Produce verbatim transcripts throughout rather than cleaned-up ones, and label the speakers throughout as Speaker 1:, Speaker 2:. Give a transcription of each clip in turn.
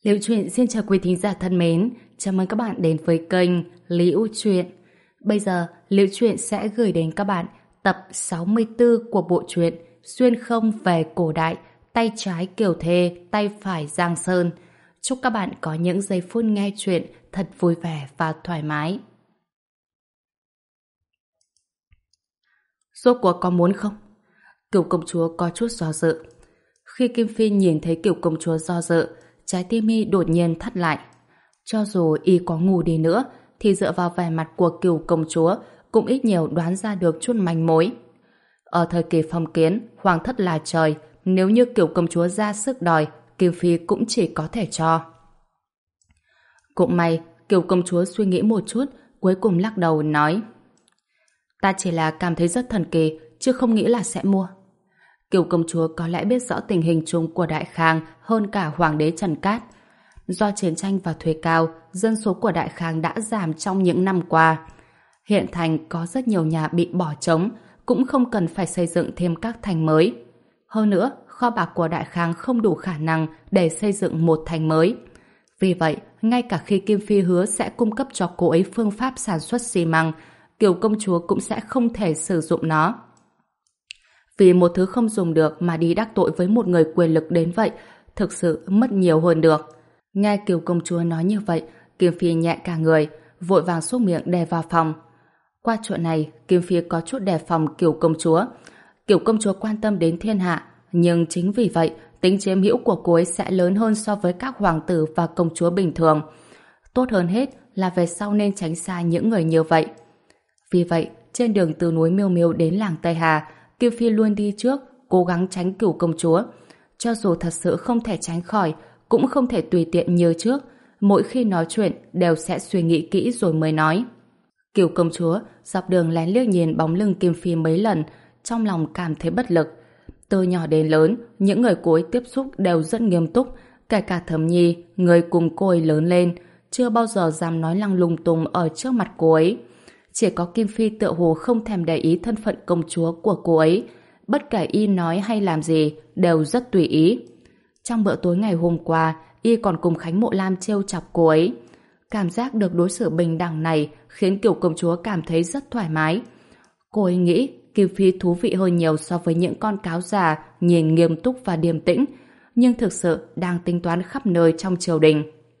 Speaker 1: Liễu Chuyện xin chào quý thính giả thân mến, chào mừng các bạn đến với kênh Liễu Chuyện. Bây giờ, Liễu Chuyện sẽ gửi đến các bạn tập sáu mươi tư của bộ truyện Xuyên không về cổ đại, tay trái Kiều Thê, tay phải Giang Sơn. Chúc các bạn có những giây phút nghe chuyện thật vui vẻ và thoải mái. Rốt cuộc có muốn không? Kiều công chúa có chút do dự. Khi Kim Phi nhìn thấy Kiều công chúa do dự, trái tim y đột nhiên thắt lại. Cho dù y có ngu đi nữa, thì dựa vào vẻ mặt của Kiều công chúa cũng ít nhiều đoán ra được chút manh mối. Ở thời kỳ phong kiến, hoàng thất là trời, nếu như Kiều công chúa ra sức đòi, Kim Phi cũng chỉ có thể cho. Cũng may, Kiều công chúa suy nghĩ một chút, cuối cùng lắc đầu nói: Ta chỉ là cảm thấy rất thần kỳ, chứ không nghĩ là sẽ mua. Kiều công chúa có lẽ biết rõ tình hình chung của Đại Khang hơn cả hoàng đế Trần Cát. Do chiến tranh và thuế cao, dân số của Đại Khang đã giảm trong những năm qua. Hiện thành có rất nhiều nhà bị bỏ trống, cũng không cần phải xây dựng thêm các thành mới. Hơn nữa, kho bạc của Đại Khang không đủ khả năng để xây dựng một thành mới. Vì vậy, ngay cả khi Kim Phi hứa sẽ cung cấp cho cô ấy phương pháp sản xuất xi măng, Kiều công chúa cũng sẽ không thể sử dụng nó. Vì một thứ không dùng được mà đi đắc tội với một người quyền lực đến vậy, thực sự mất nhiều hơn được. Nghe Kiều công chúa nói như vậy, Kim Phi nhẹ cả người, vội vàng xúc miệng đè vào phòng. Qua chuyện này, Kim Phi có chút đề phòng Kiều công chúa. Kiều công chúa quan tâm đến thiên hạ, nhưng chính vì vậy, tính chiếm hữu của cô ấy sẽ lớn hơn so với các hoàng tử và công chúa bình thường. Tốt hơn hết là về sau nên tránh xa những người như vậy. Vì vậy, trên đường từ núi Miêu Miêu đến làng Tây Hà, Kim Phi luôn đi trước, cố gắng tránh Cửu công chúa. Cho dù thật sự không thể tránh khỏi, cũng không thể tùy tiện như trước. Mỗi khi nói chuyện đều sẽ suy nghĩ kỹ rồi mới nói. Cửu công chúa dọc đường lén liếc nhìn bóng lưng Kim Phi mấy lần, trong lòng cảm thấy bất lực. Từ nhỏ đến lớn, những người cô ấy tiếp xúc đều rất nghiêm túc, kể cả Thẩm Nhi, người cùng cô ấy lớn lên, chưa bao giờ dám nói lăng lung tung ở trước mặt cô ấy. Chỉ có Kim Phi tựa hồ không thèm để ý thân phận công chúa của cô ấy. Bất kể y nói hay làm gì, đều rất tùy ý. Trong bữa tối ngày hôm qua, y còn cùng Khánh Mộ Lam trêu chọc cô ấy. Cảm giác được đối xử bình đẳng này khiến Kiều công chúa cảm thấy rất thoải mái. Cô ấy nghĩ Kim Phi thú vị hơn nhiều so với những con cáo già nhìn nghiêm túc và điềm tĩnh, nhưng thực sự đang tính toán khắp nơi trong triều đình.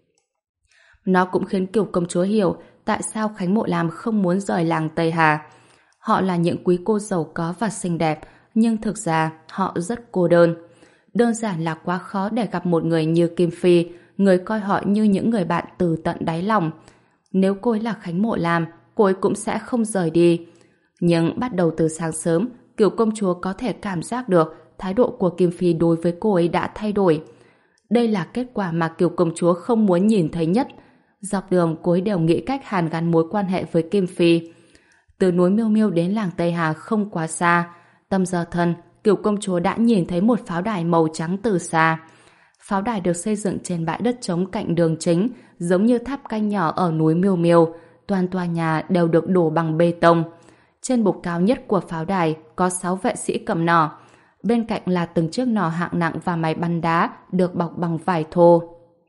Speaker 1: Nó cũng khiến Kiều công chúa hiểu tại sao Khánh Mộ Lam không muốn rời làng Tây Hà. Họ là những quý cô giàu có và xinh đẹp, nhưng thực ra họ rất cô đơn. Đơn giản là quá khó để gặp một người như Kim Phi, người coi họ như những người bạn từ tận đáy lòng. Nếu cô ấy là Khánh Mộ Lam, cô ấy cũng sẽ không rời đi. Nhưng bắt đầu từ sáng sớm, Kiều công chúa có thể cảm giác được thái độ của Kim Phi đối với cô ấy đã thay đổi. Đây là kết quả mà Kiều công chúa không muốn nhìn thấy nhất. Dọc đường cô ấy đều nghĩ cách hàn gắn mối quan hệ với Kim Phi. Từ núi Miêu Miêu đến làng Tây Hà không quá xa. Tầm giờ thân, Kiều công chúa đã nhìn thấy một pháo đài màu trắng từ xa. Pháo đài được xây dựng trên bãi đất trống cạnh đường chính, giống như tháp canh nhỏ ở núi Miêu Miêu. Toàn tòa nhà đều được đổ bằng bê tông. Trên bục cao nhất của pháo đài có sáu vệ sĩ cầm nỏ. Bên cạnh là từng chiếc nỏ hạng nặng và máy bắn đá được bọc bằng vải thô.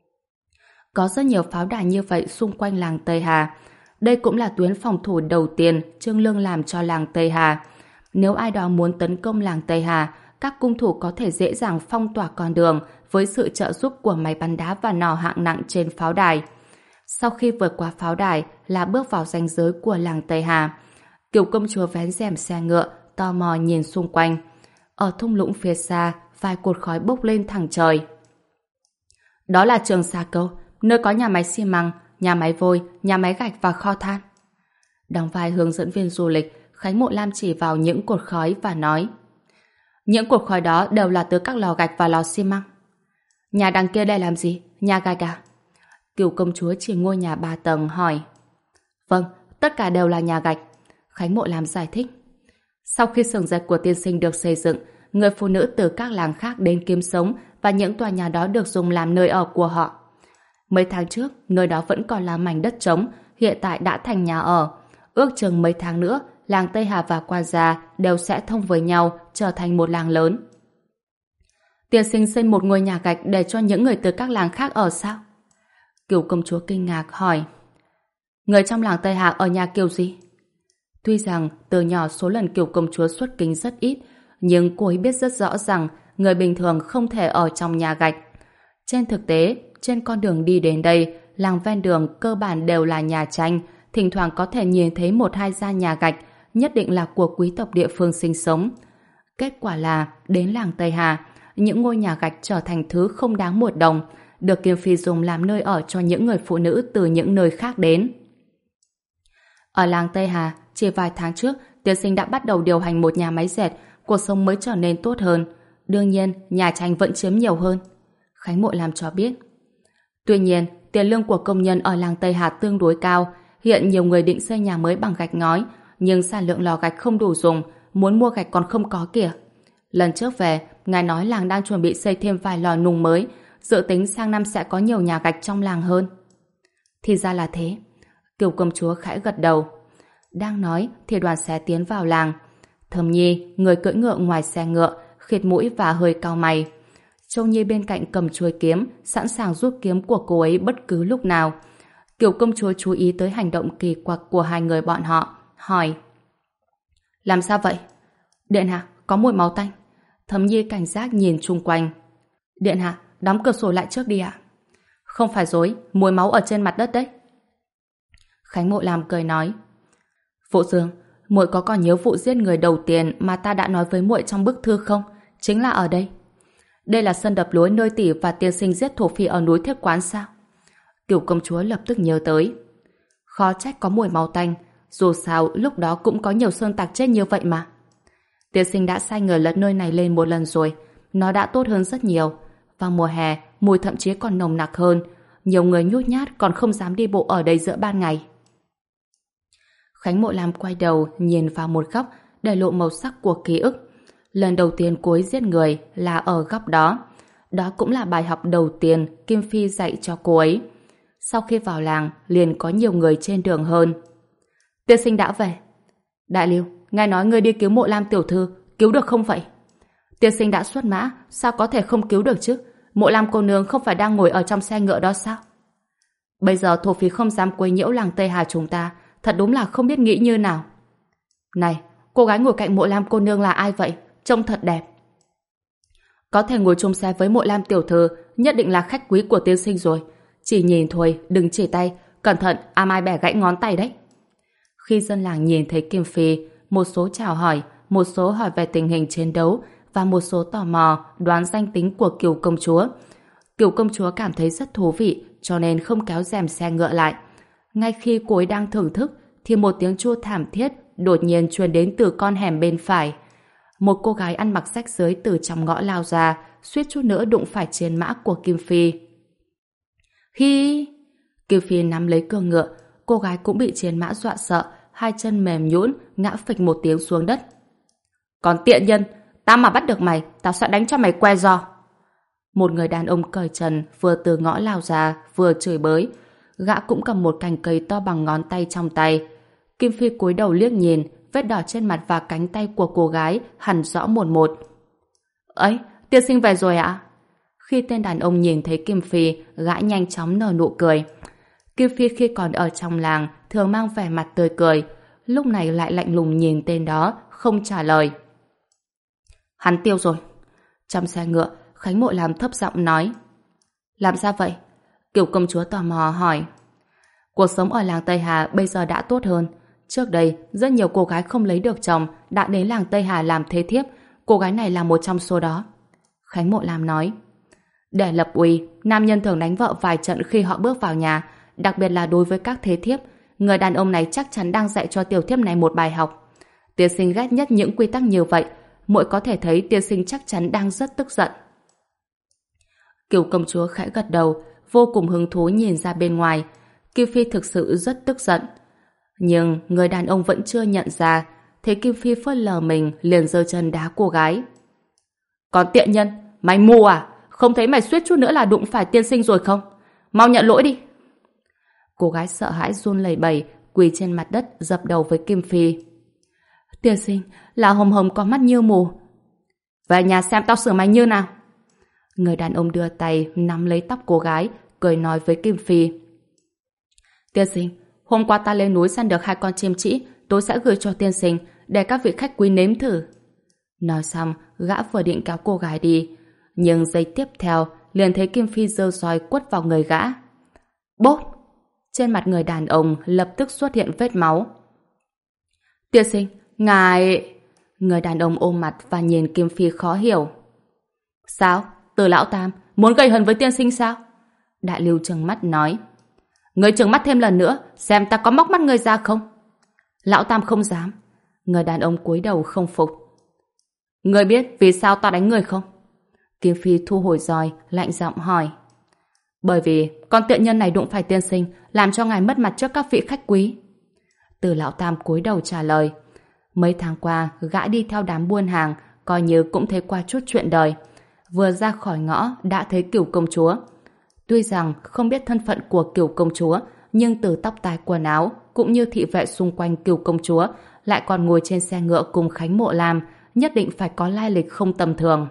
Speaker 1: Có rất nhiều pháo đài như vậy xung quanh làng Tây Hà. Đây cũng là tuyến phòng thủ đầu tiên Trương Lương làm cho làng Tây Hà. Nếu ai đó muốn tấn công làng Tây Hà, các cung thủ có thể dễ dàng phong tỏa con đường với sự trợ giúp của máy bắn đá và nỏ hạng nặng trên pháo đài. Sau khi vượt qua pháo đài là bước vào ranh giới của làng Tây Hà. Kiều công chúa vén rèm xe ngựa, tò mò nhìn xung quanh. Ở thung lũng phía xa, vài cột khói bốc lên thẳng trời. Đó là Trường Sa Câu, nơi có nhà máy xi măng, nhà máy vôi, nhà máy gạch và kho than. Đóng vai hướng dẫn viên du lịch, Khánh Mộ Lam chỉ vào những cột khói và nói: Những cột khói đó đều là từ các lò gạch và lò xi măng. Nhà đằng kia đây làm gì? Nhà gạch à? Kiều công chúa chỉ ngôi nhà ba tầng hỏi. Vâng, tất cả đều là nhà gạch. Khánh Mộ Lam giải thích. Sau khi xưởng dệt của tiên sinh được xây dựng, người phụ nữ từ các làng khác đến kiếm sống và những tòa nhà đó được dùng làm nơi ở của họ. Mấy tháng trước, nơi đó vẫn còn là mảnh đất trống, hiện tại đã thành nhà ở. Ước chừng mấy tháng nữa, làng Tây Hà và Quan Gia đều sẽ thông với nhau, trở thành một làng lớn. Tiên sinh xây một ngôi nhà gạch để cho những người từ các làng khác ở sao? Cửu công chúa kinh ngạc hỏi: người trong làng Tây Hà ở nhà kiểu gì? Tuy rằng từ nhỏ số lần Cửu công chúa xuất kính rất ít, nhưng cô ấy biết rất rõ rằng người bình thường không thể ở trong nhà gạch. Trên thực tế, trên con đường đi đến đây, làng ven đường cơ bản đều là nhà tranh, thỉnh thoảng có thể nhìn thấy một hai gia nhà gạch, nhất định là của quý tộc địa phương sinh sống. Kết quả là, đến làng Tây Hà, những ngôi nhà gạch trở thành thứ không đáng một đồng, được Kim Phi dùng làm nơi ở cho những người phụ nữ từ những nơi khác đến. Ở làng Tây Hà, chỉ vài tháng trước, tiên sinh đã bắt đầu điều hành một nhà máy dệt, cuộc sống mới trở nên tốt hơn. Đương nhiên, nhà tranh vẫn chiếm nhiều hơn. Khánh Mộ Lam cho biết. Tuy nhiên, tiền lương của công nhân ở làng Tây Hà tương đối cao. Hiện nhiều người định xây nhà mới bằng gạch ngói, nhưng sản lượng lò gạch không đủ dùng, muốn mua gạch còn không có kìa. Lần trước về, ngài nói làng đang chuẩn bị xây thêm vài lò nung mới, dự tính sang năm sẽ có nhiều nhà gạch trong làng hơn. Thì ra là thế. Kiều công chúa khẽ gật đầu. Đang nói thì đoàn xe tiến vào làng. Thẩm Nhi, người cưỡi ngựa ngoài xe ngựa, khịt mũi và hơi cau mày. Châu Nhi bên cạnh cầm chuôi kiếm, sẵn sàng rút kiếm của cô ấy bất cứ lúc nào. Kiều công chúa chú ý tới hành động kỳ quặc của hai người bọn họ, hỏi: làm sao vậy? Điện hạ, có mùi máu tanh. Thẩm Nhi cảnh giác nhìn chung quanh. Điện hạ, đóng cửa sổ lại trước đi ạ. Không phải dối, mùi máu ở trên mặt đất đấy. Khánh Mộ Lam cười nói: Phụ Dương, muội có còn nhớ vụ giết người đầu tiên mà ta đã nói với muội trong bức thư không? Chính là ở đây. Đây là sân đập lúa nơi tỷ và tiên sinh giết thổ phỉ ở núi Thiết Quán sao? Cửu công chúa lập tức nhớ tới. Khó trách có mùi máu tanh, dù sao lúc đó cũng có nhiều sơn tặc chết như vậy mà. Tiên sinh đã sai người lật nơi này lên một lần rồi, nó đã tốt hơn rất nhiều. Vào mùa hè, mùi thậm chí còn nồng nặc hơn, nhiều người nhút nhát còn không dám đi bộ ở đây giữa ban ngày. Khánh Mộ Lam quay đầu nhìn vào một góc để lộ màu sắc của ký ức. Lần đầu tiên cô ấy giết người là ở góc đó. Đó cũng là bài học đầu tiên Kim Phi dạy cho cô ấy. Sau khi vào làng, liền có nhiều người trên đường hơn. Tiên sinh đã về. Đại Lưu, ngài nói người đi cứu Mộ Lam tiểu thư, cứu được không vậy? Tiên sinh đã xuất mã, sao có thể không cứu được chứ? Mộ Lam cô nương không phải đang ngồi ở trong xe ngựa đó sao? Bây giờ thổ phỉ không dám quấy nhiễu làng Tây Hà chúng ta, thật đúng là không biết nghĩ như nào. Này, cô gái ngồi cạnh Mộ Lam cô nương là ai vậy? Trông thật đẹp. Có thể ngồi chung xe với Mộ Lam tiểu thư, nhất định là khách quý của tiên sinh rồi. Chỉ nhìn thôi, đừng chỉ tay, cẩn thận, am ai bẻ gãy ngón tay đấy. Khi dân làng nhìn thấy Kim Phi, một số chào hỏi, một số hỏi về tình hình chiến đấu và một số tò mò đoán danh tính của Kiều công chúa. Kiều công chúa cảm thấy rất thú vị, cho nên không kéo rèm xe ngựa lại. Ngay khi cô ấy đang thưởng thức, thì một tiếng chua thảm thiết đột nhiên truyền đến từ con hẻm bên phải. Một cô gái ăn mặc rách rưới từ trong ngõ lao ra, suýt chút nữa đụng phải chiến mã của Kim Phi. Hi! Kim Phi nắm lấy cương ngựa, cô gái cũng bị chiến mã dọa sợ, hai chân mềm nhũn ngã phịch một tiếng xuống đất. Còn tiện nhân, ta mà bắt được mày, tao sẽ đánh cho mày que giò. Một người đàn ông cởi trần vừa từ ngõ lao ra, vừa chửi bới. Gã cũng cầm một cành cây to bằng ngón tay trong tay. Kim Phi cúi đầu liếc nhìn, vết đỏ trên mặt và cánh tay của cô gái hẳn rõ một một. Ấy, tiên sinh về rồi ạ? Khi tên đàn ông nhìn thấy Kim Phi, gã nhanh chóng nở nụ cười. Kim Phi khi còn ở trong làng thường mang vẻ mặt tươi cười, lúc này lại lạnh lùng nhìn tên đó, không trả lời. Hắn tiêu rồi. Trong xe ngựa, Khánh Mộ Lam thấp giọng nói. Làm sao vậy? Kiều công chúa tò mò hỏi. Cuộc sống ở làng Tây Hà bây giờ đã tốt hơn. Trước đây, rất nhiều cô gái không lấy được chồng đã đến làng Tây Hà làm thế thiếp. Cô gái này là một trong số đó. Khánh Mộ Lam nói. Để lập uy, nam nhân thường đánh vợ vài trận khi họ bước vào nhà, đặc biệt là đối với các thế thiếp. Người đàn ông này chắc chắn đang dạy cho tiểu thiếp này một bài học. Tiên sinh ghét nhất những quy tắc như vậy. Muội có thể thấy tiên sinh chắc chắn đang rất tức giận. Kiều công chúa khẽ gật đầu, vô cùng hứng thú nhìn ra bên ngoài. Kim Phi thực sự rất tức giận. Nhưng người đàn ông vẫn chưa nhận ra. Thấy Kim Phi phớt lờ mình, liền giơ chân đá cô gái. Còn tiện nhân, mày mù à? Không thấy mày suýt chút nữa là đụng phải tiên sinh rồi không? Mau nhận lỗi đi. Cô gái sợ hãi run lẩy bẩy, quỳ trên mặt đất dập đầu với Kim Phi. Tiên sinh, là Hồng Hồng có mắt như mù. Về nhà xem tao sửa mày như nào. Người đàn ông đưa tay nắm lấy tóc cô gái, cười nói với Kim Phi. Tiên sinh, hôm qua ta lên núi săn được hai con chim trĩ, tôi sẽ gửi cho tiên sinh để các vị khách quý nếm thử. Nói xong, gã vừa định kéo cô gái đi, nhưng giây tiếp theo liền thấy Kim Phi giơ roi quất vào người gã. Bốp! Trên mặt người đàn ông lập tức xuất hiện vết máu. Tiên sinh, ngài... Người đàn ông ôm mặt và nhìn Kim Phi khó hiểu. Sao? Từ lão tam muốn gây hấn với tiên sinh sao? Đại Lưu trừng mắt nói. Người trừng mắt thêm lần nữa, xem ta có móc mắt người ra không? Lão tam không dám. Người đàn ông cúi đầu không phục. Người biết vì sao ta đánh người không? Kim Phi thu hồi roi, lạnh giọng hỏi. Bởi vì con tiện nhân này đụng phải tiên sinh, làm cho ngài mất mặt trước các vị khách quý. Từ lão tam cúi đầu trả lời. Mấy tháng qua, gã đi theo đám buôn hàng, coi như cũng thấy qua chút chuyện đời. Vừa ra khỏi ngõ đã thấy Cửu công chúa. Tuy rằng không biết thân phận của Cửu công chúa, nhưng từ tóc tai quần áo cũng như thị vệ xung quanh Cửu công chúa lại còn ngồi trên xe ngựa cùng Khánh Mộ Lam, nhất định phải có lai lịch không tầm thường.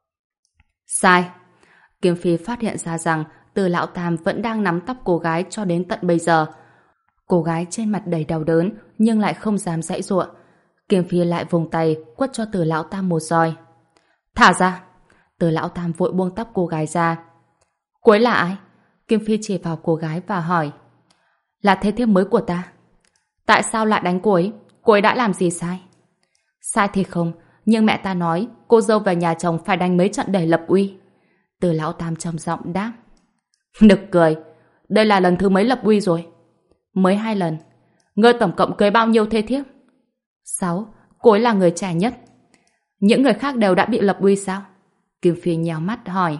Speaker 1: Sai. Kim Phi phát hiện ra rằng Từ lão tam vẫn đang nắm tóc cô gái cho đến tận bây giờ. Cô gái trên mặt đầy đau đớn nhưng lại không dám giãy giụa. Kim Phi lại vùng tay quất cho Từ lão tam một roi. Thả ra. Từ lão tam vội buông tóc cô gái ra. Cô ấy là ai? Kim Phi chỉ vào cô gái và hỏi. Là thế thiếp mới của ta. Tại sao lại đánh cô ấy? Cô ấy đã làm gì sai? Sai thì không, nhưng mẹ ta nói cô dâu về nhà chồng phải đánh mấy trận để lập uy. Từ lão tam trầm giọng đáp. Nực cười, đây là lần thứ mấy lập uy rồi? Mới hai lần. Ngươi tổng cộng cưới bao nhiêu thê thiếp? Sáu, cô ấy là người trẻ nhất. Những người khác đều đã bị lập uy sao? Kim Phi nheo mắt hỏi.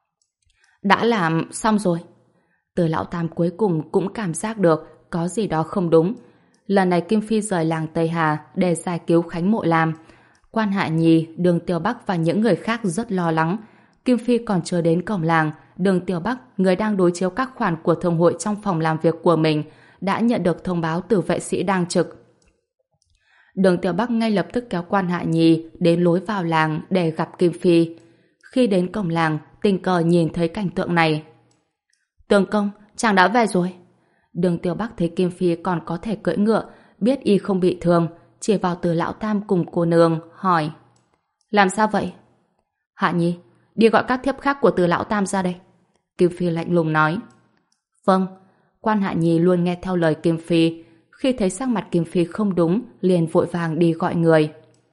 Speaker 1: Đã làm xong rồi. Từ lão tam cuối cùng cũng cảm giác được có gì đó không đúng. Lần này Kim Phi rời làng Tây Hà để giải cứu Khánh Mộ Lam. Quan Hạ Nhi, Đường Tiểu Bắc và những người khác rất lo lắng. Kim Phi còn chưa đến cổng làng, Đường Tiểu Bắc, người đang đối chiếu các khoản của thương hội trong phòng làm việc của mình, đã nhận được thông báo từ vệ sĩ đang trực. Đường Tiểu Bắc ngay lập tức kéo Quan Hạ Nhi đến lối vào làng để gặp Kim Phi. Khi đến cổng làng, tình cờ nhìn thấy cảnh tượng này. Tướng công, chàng đã về rồi. Đường Tiểu Bắc thấy Kim Phi còn có thể cưỡi ngựa, biết y không bị thương, chỉ vào Từ lão tam cùng cô nương, hỏi. Làm sao vậy? Hạ Nhi, đi gọi các thiếp khác của Từ lão tam ra đây. Kim Phi lạnh lùng nói. Vâng. Quan Hạ Nhi luôn nghe theo lời Kim Phi. Khi thấy sắc mặt Kim Phi không đúng, liền vội vàng đi gọi người.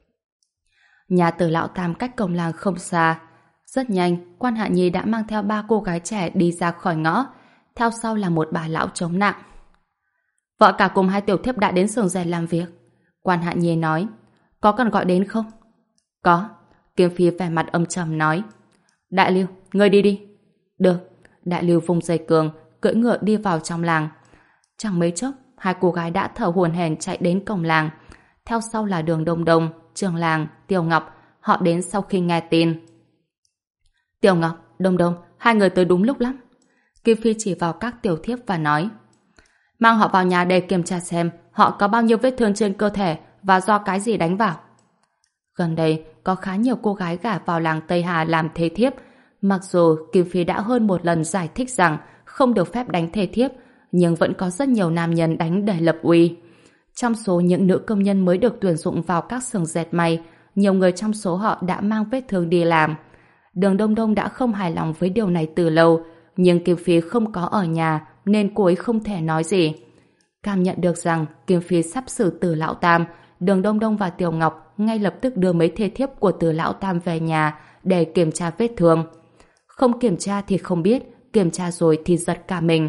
Speaker 1: Nhà Từ lão tam cách cổng làng không xa. Rất nhanh, Quan Hạ Nhi đã mang theo ba cô gái trẻ đi ra khỏi ngõ. Theo sau là một bà lão chống nặng. Vợ cả cùng hai tiểu thiếp đã đến xưởng rèn làm việc. Quan Hạ Nhi nói. Có cần gọi đến không? Có. Kim Phi vẻ mặt âm trầm nói. Đại Lưu, ngươi đi đi. Được. Đại Lưu vùng dây cương, cưỡi ngựa đi vào trong làng. Chẳng mấy chốc, hai cô gái đã thở hổn hển chạy đến cổng làng. Theo sau là Đường Đông Đông, Trường Làng, Tiểu Ngọc. Họ đến sau khi nghe tin. Tiểu Ngọc, Đông Đông, hai người tới đúng lúc lắm. Kim Phi chỉ vào các tiểu thiếp và nói. Mang họ vào nhà để kiểm tra xem họ có bao nhiêu vết thương trên cơ thể và do cái gì đánh vào. Gần đây, có khá nhiều cô gái gả vào làng Tây Hà làm thê thiếp. Mặc dù Kim Phi đã hơn một lần giải thích rằng không được phép đánh thê thiếp, nhưng vẫn có rất nhiều nam nhân đánh để lập uy. Trong số những nữ công nhân mới được tuyển dụng vào các xưởng dệt may, nhiều người trong số họ đã mang vết thương đi làm. Đường Đông Đông đã không hài lòng với điều này từ lâu, nhưng Kim Phi không có ở nhà nên cô ấy không thể nói gì. Cảm nhận được rằng Kim Phi sắp xử Từ lão tam, Đường Đông Đông và Tiểu Ngọc ngay lập tức đưa mấy thê thiếp của Từ lão tam về nhà để kiểm tra vết thương. Không kiểm tra thì không biết, kiểm tra rồi thì giật cả mình.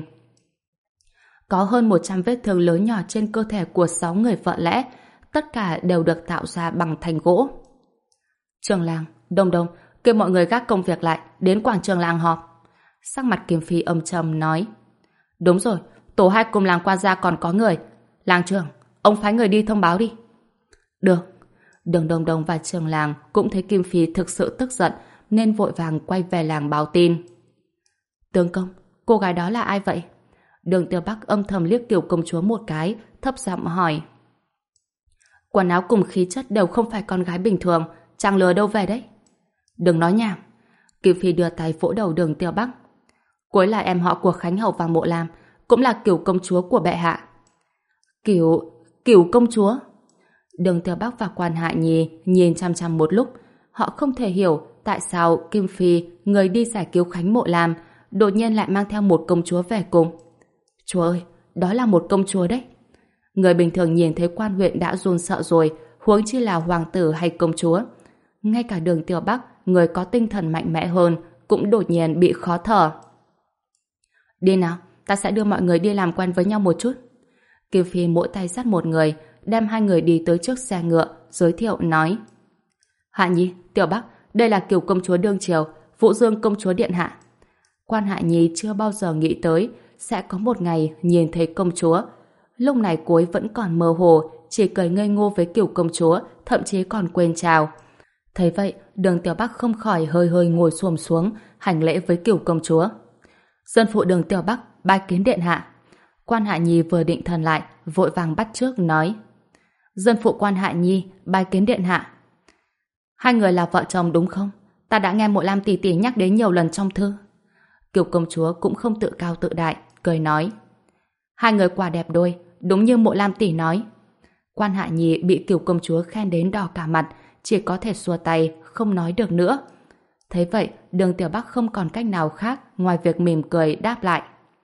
Speaker 1: Có hơn một trăm vết thương lớn nhỏ trên cơ thể của sáu người vợ lẽ, tất cả đều được tạo ra bằng thành gỗ. Trường Làng, Đông Đông, kêu mọi người gác công việc lại, đến quảng trường làng họp. Sắc mặt Kim Phi âm trầm nói. Đúng rồi, tổ hai cùng làng qua ra còn có người. Làng trưởng, ông phái người đi thông báo đi. Được. Đường Đông Đông và Trường Làng cũng thấy Kim Phi thực sự tức giận nên vội vàng quay về làng báo tin. Tướng công, cô gái đó là ai vậy? Đường Tiểu Bắc âm thầm liếc Tiểu công chúa một cái, thấp giọng hỏi. Quần áo cùng khí chất đều không phải con gái bình thường, chàng lừa đâu về đấy? Đừng nói nhảm. Kim Phi đưa tay vỗ đầu Đường Tiểu Bắc. cô ấy là em họ của Khánh Hầu và Mộ Lam, cũng là Cửu công chúa của bệ hạ. Cửu... Cửu công chúa? Đường Tiểu Bắc và Quan Hạ Nhi nhìn chăm chăm một lúc. Họ không thể hiểu tại sao Kim Phi, người đi giải cứu Khánh Mộ Lam, đột nhiên lại mang theo một công chúa về cùng. Chúa ơi, đó là một công chúa đấy. Người bình thường nhìn thấy quan huyện đã run sợ rồi, huống chi là hoàng tử hay công chúa. Ngay cả Đường Tiểu Bắc, người có tinh thần mạnh mẽ hơn, cũng đột nhiên bị khó thở. Đi nào, ta sẽ đưa mọi người đi làm quen với nhau một chút. Kim Phi mỗi tay dắt một người, đem hai người đi tới trước xe ngựa, giới thiệu nói: Hạ Nhi, Tiểu Bắc, đây là Cửu công chúa đương triều, Vũ Dương công chúa điện hạ. Quan Hạ Nhi chưa bao giờ nghĩ tới sẽ có một ngày nhìn thấy công chúa. Lúc này cô ấy vẫn còn mơ hồ, chỉ cười ngây ngô với Cửu công chúa, thậm chí còn quên chào. Thấy vậy, Đường Tiểu Bắc không khỏi hơi hơi ngồi xổm xuống, hành lễ với Cửu công chúa. Dân phụ Đường Tiểu Bắc bái kiến điện hạ. Quan Hạ Nhi vừa định thần lại, vội vàng bắt trước nói: Dân phụ Quan Hạ Nhi bái kiến điện hạ. Hai người là vợ chồng đúng không? Ta đã nghe Mộ Lam tỷ tỷ nhắc đến nhiều lần trong thư. Cửu công chúa cũng không tự cao tự đại, cười nói: Hai người quả đẹp đôi, đúng như Mộ Lam tỷ nói. Quan Hạ Nhi bị Cửu công chúa khen đến đỏ cả mặt, chỉ có thể xua tay, không nói được nữa. Thấy vậy, Đường Tiểu Bắc không còn cách nào khác ngoài việc mỉm cười đáp lại: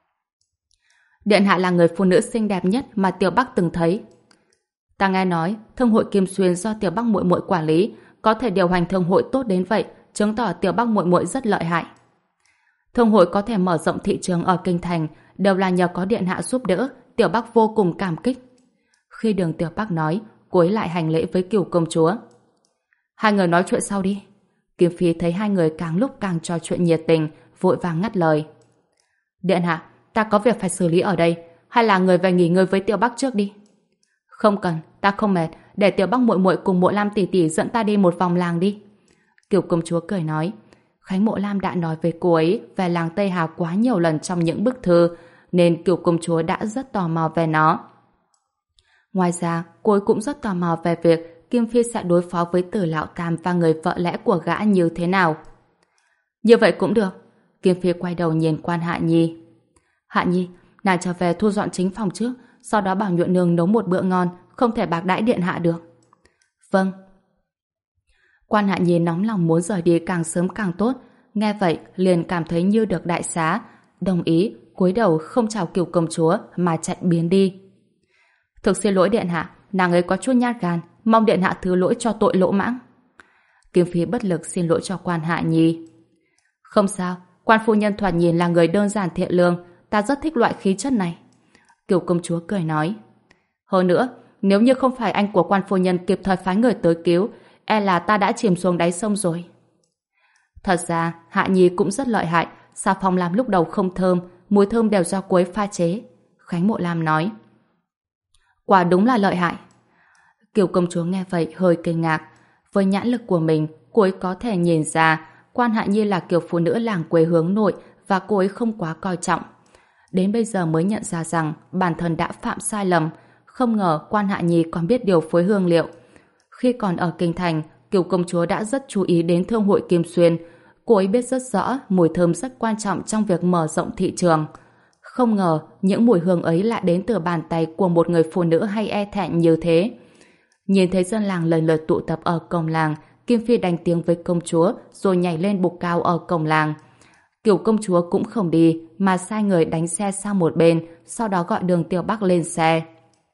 Speaker 1: Điện hạ là người phụ nữ xinh đẹp nhất mà Tiểu Bắc từng thấy. Ta nghe nói thương hội Kim Xuyên do Tiểu Bắc muội muội quản lý, có thể điều hành thương hội tốt đến vậy, chứng tỏ Tiểu Bắc muội muội rất lợi hại. Thương hội có thể mở rộng thị trường ở kinh thành đều là nhờ có điện hạ giúp đỡ, Tiểu Bắc vô cùng cảm kích. Khi Đường Tiểu Bắc nói, cô ấy lại hành lễ với Cửu công chúa. Hai người nói chuyện sau đi. Kim Phi thấy hai người càng lúc càng trò chuyện nhiệt tình, vội vàng ngắt lời. Điện hạ, ta có việc phải xử lý ở đây, hay là người về nghỉ ngơi với Tiểu Bắc trước đi? Không cần, ta không mệt, để Tiểu Bắc muội muội cùng Mộ Lam tỷ tỷ dẫn ta đi một vòng làng đi. Cửu công chúa cười nói. Khánh Mộ Lam đã nói với cô ấy về làng Tây Hà quá nhiều lần trong những bức thư, nên Cửu công chúa đã rất tò mò về nó. Ngoài ra, cô ấy cũng rất tò mò về việc Kim Phi sẽ đối phó với Tử Lão Tam và người vợ lẽ của gã như thế nào. Như vậy cũng được. Kim Phi quay đầu nhìn Quan Hạ Nhi. Hạ Nhi, nàng trở về thu dọn chính phòng trước, sau đó bảo Nhuận Nương nấu một bữa ngon, không thể bạc đãi điện hạ được. Vâng. Quan Hạ Nhi nóng lòng muốn rời đi càng sớm càng tốt, nghe vậy liền cảm thấy như được đại xá, đồng ý, cúi đầu không chào Cửu công chúa mà chạy biến đi. Thực xin lỗi điện hạ, nàng ấy có chút nhát gan, mong điện hạ thứ lỗi cho tội lỗ mãng. Kim Phi bất lực xin lỗi cho Quan Hạ Nhi. Không sao, Quan phu nhân thoạt nhìn là người đơn giản thiện lương, ta rất thích loại khí chất này. Cửu công chúa cười nói. Hơn nữa, nếu như không phải anh của Quan phu nhân kịp thời phái người tới cứu, e là ta đã chìm xuống đáy sông rồi. Thật ra, Hạ Nhi cũng rất lợi hại, xà phòng làm lúc đầu không thơm, mùi thơm đều do cô ấy pha chế. Khánh Mộ Lam nói. Quả đúng là lợi hại. Cửu công chúa nghe vậy hơi kinh ngạc. Với nhãn lực của mình, cô ấy có thể nhìn ra Quan Hạ Nhi là kiểu phụ nữ làng quê hướng nội và cô ấy không quá coi trọng. Đến bây giờ mới nhận ra rằng bản thân đã phạm sai lầm. Không ngờ Quan Hạ Nhi còn biết điều phối hương liệu. Khi còn ở kinh thành, Cửu công chúa đã rất chú ý đến thương hội Kim Xuyên. Cô ấy biết rất rõ mùi thơm rất quan trọng trong việc mở rộng thị trường. Không ngờ những mùi hương ấy lại đến từ bàn tay của một người phụ nữ hay e thẹn như thế. Nhìn thấy dân làng lần lượt tụ tập ở cổng làng, Kim Phi đánh tiếng với công chúa rồi nhảy lên bục cao ở cổng làng. Cửu công chúa cũng không đi mà sai người đánh xe sang một bên, sau đó gọi Đường Tiểu Bắc lên xe.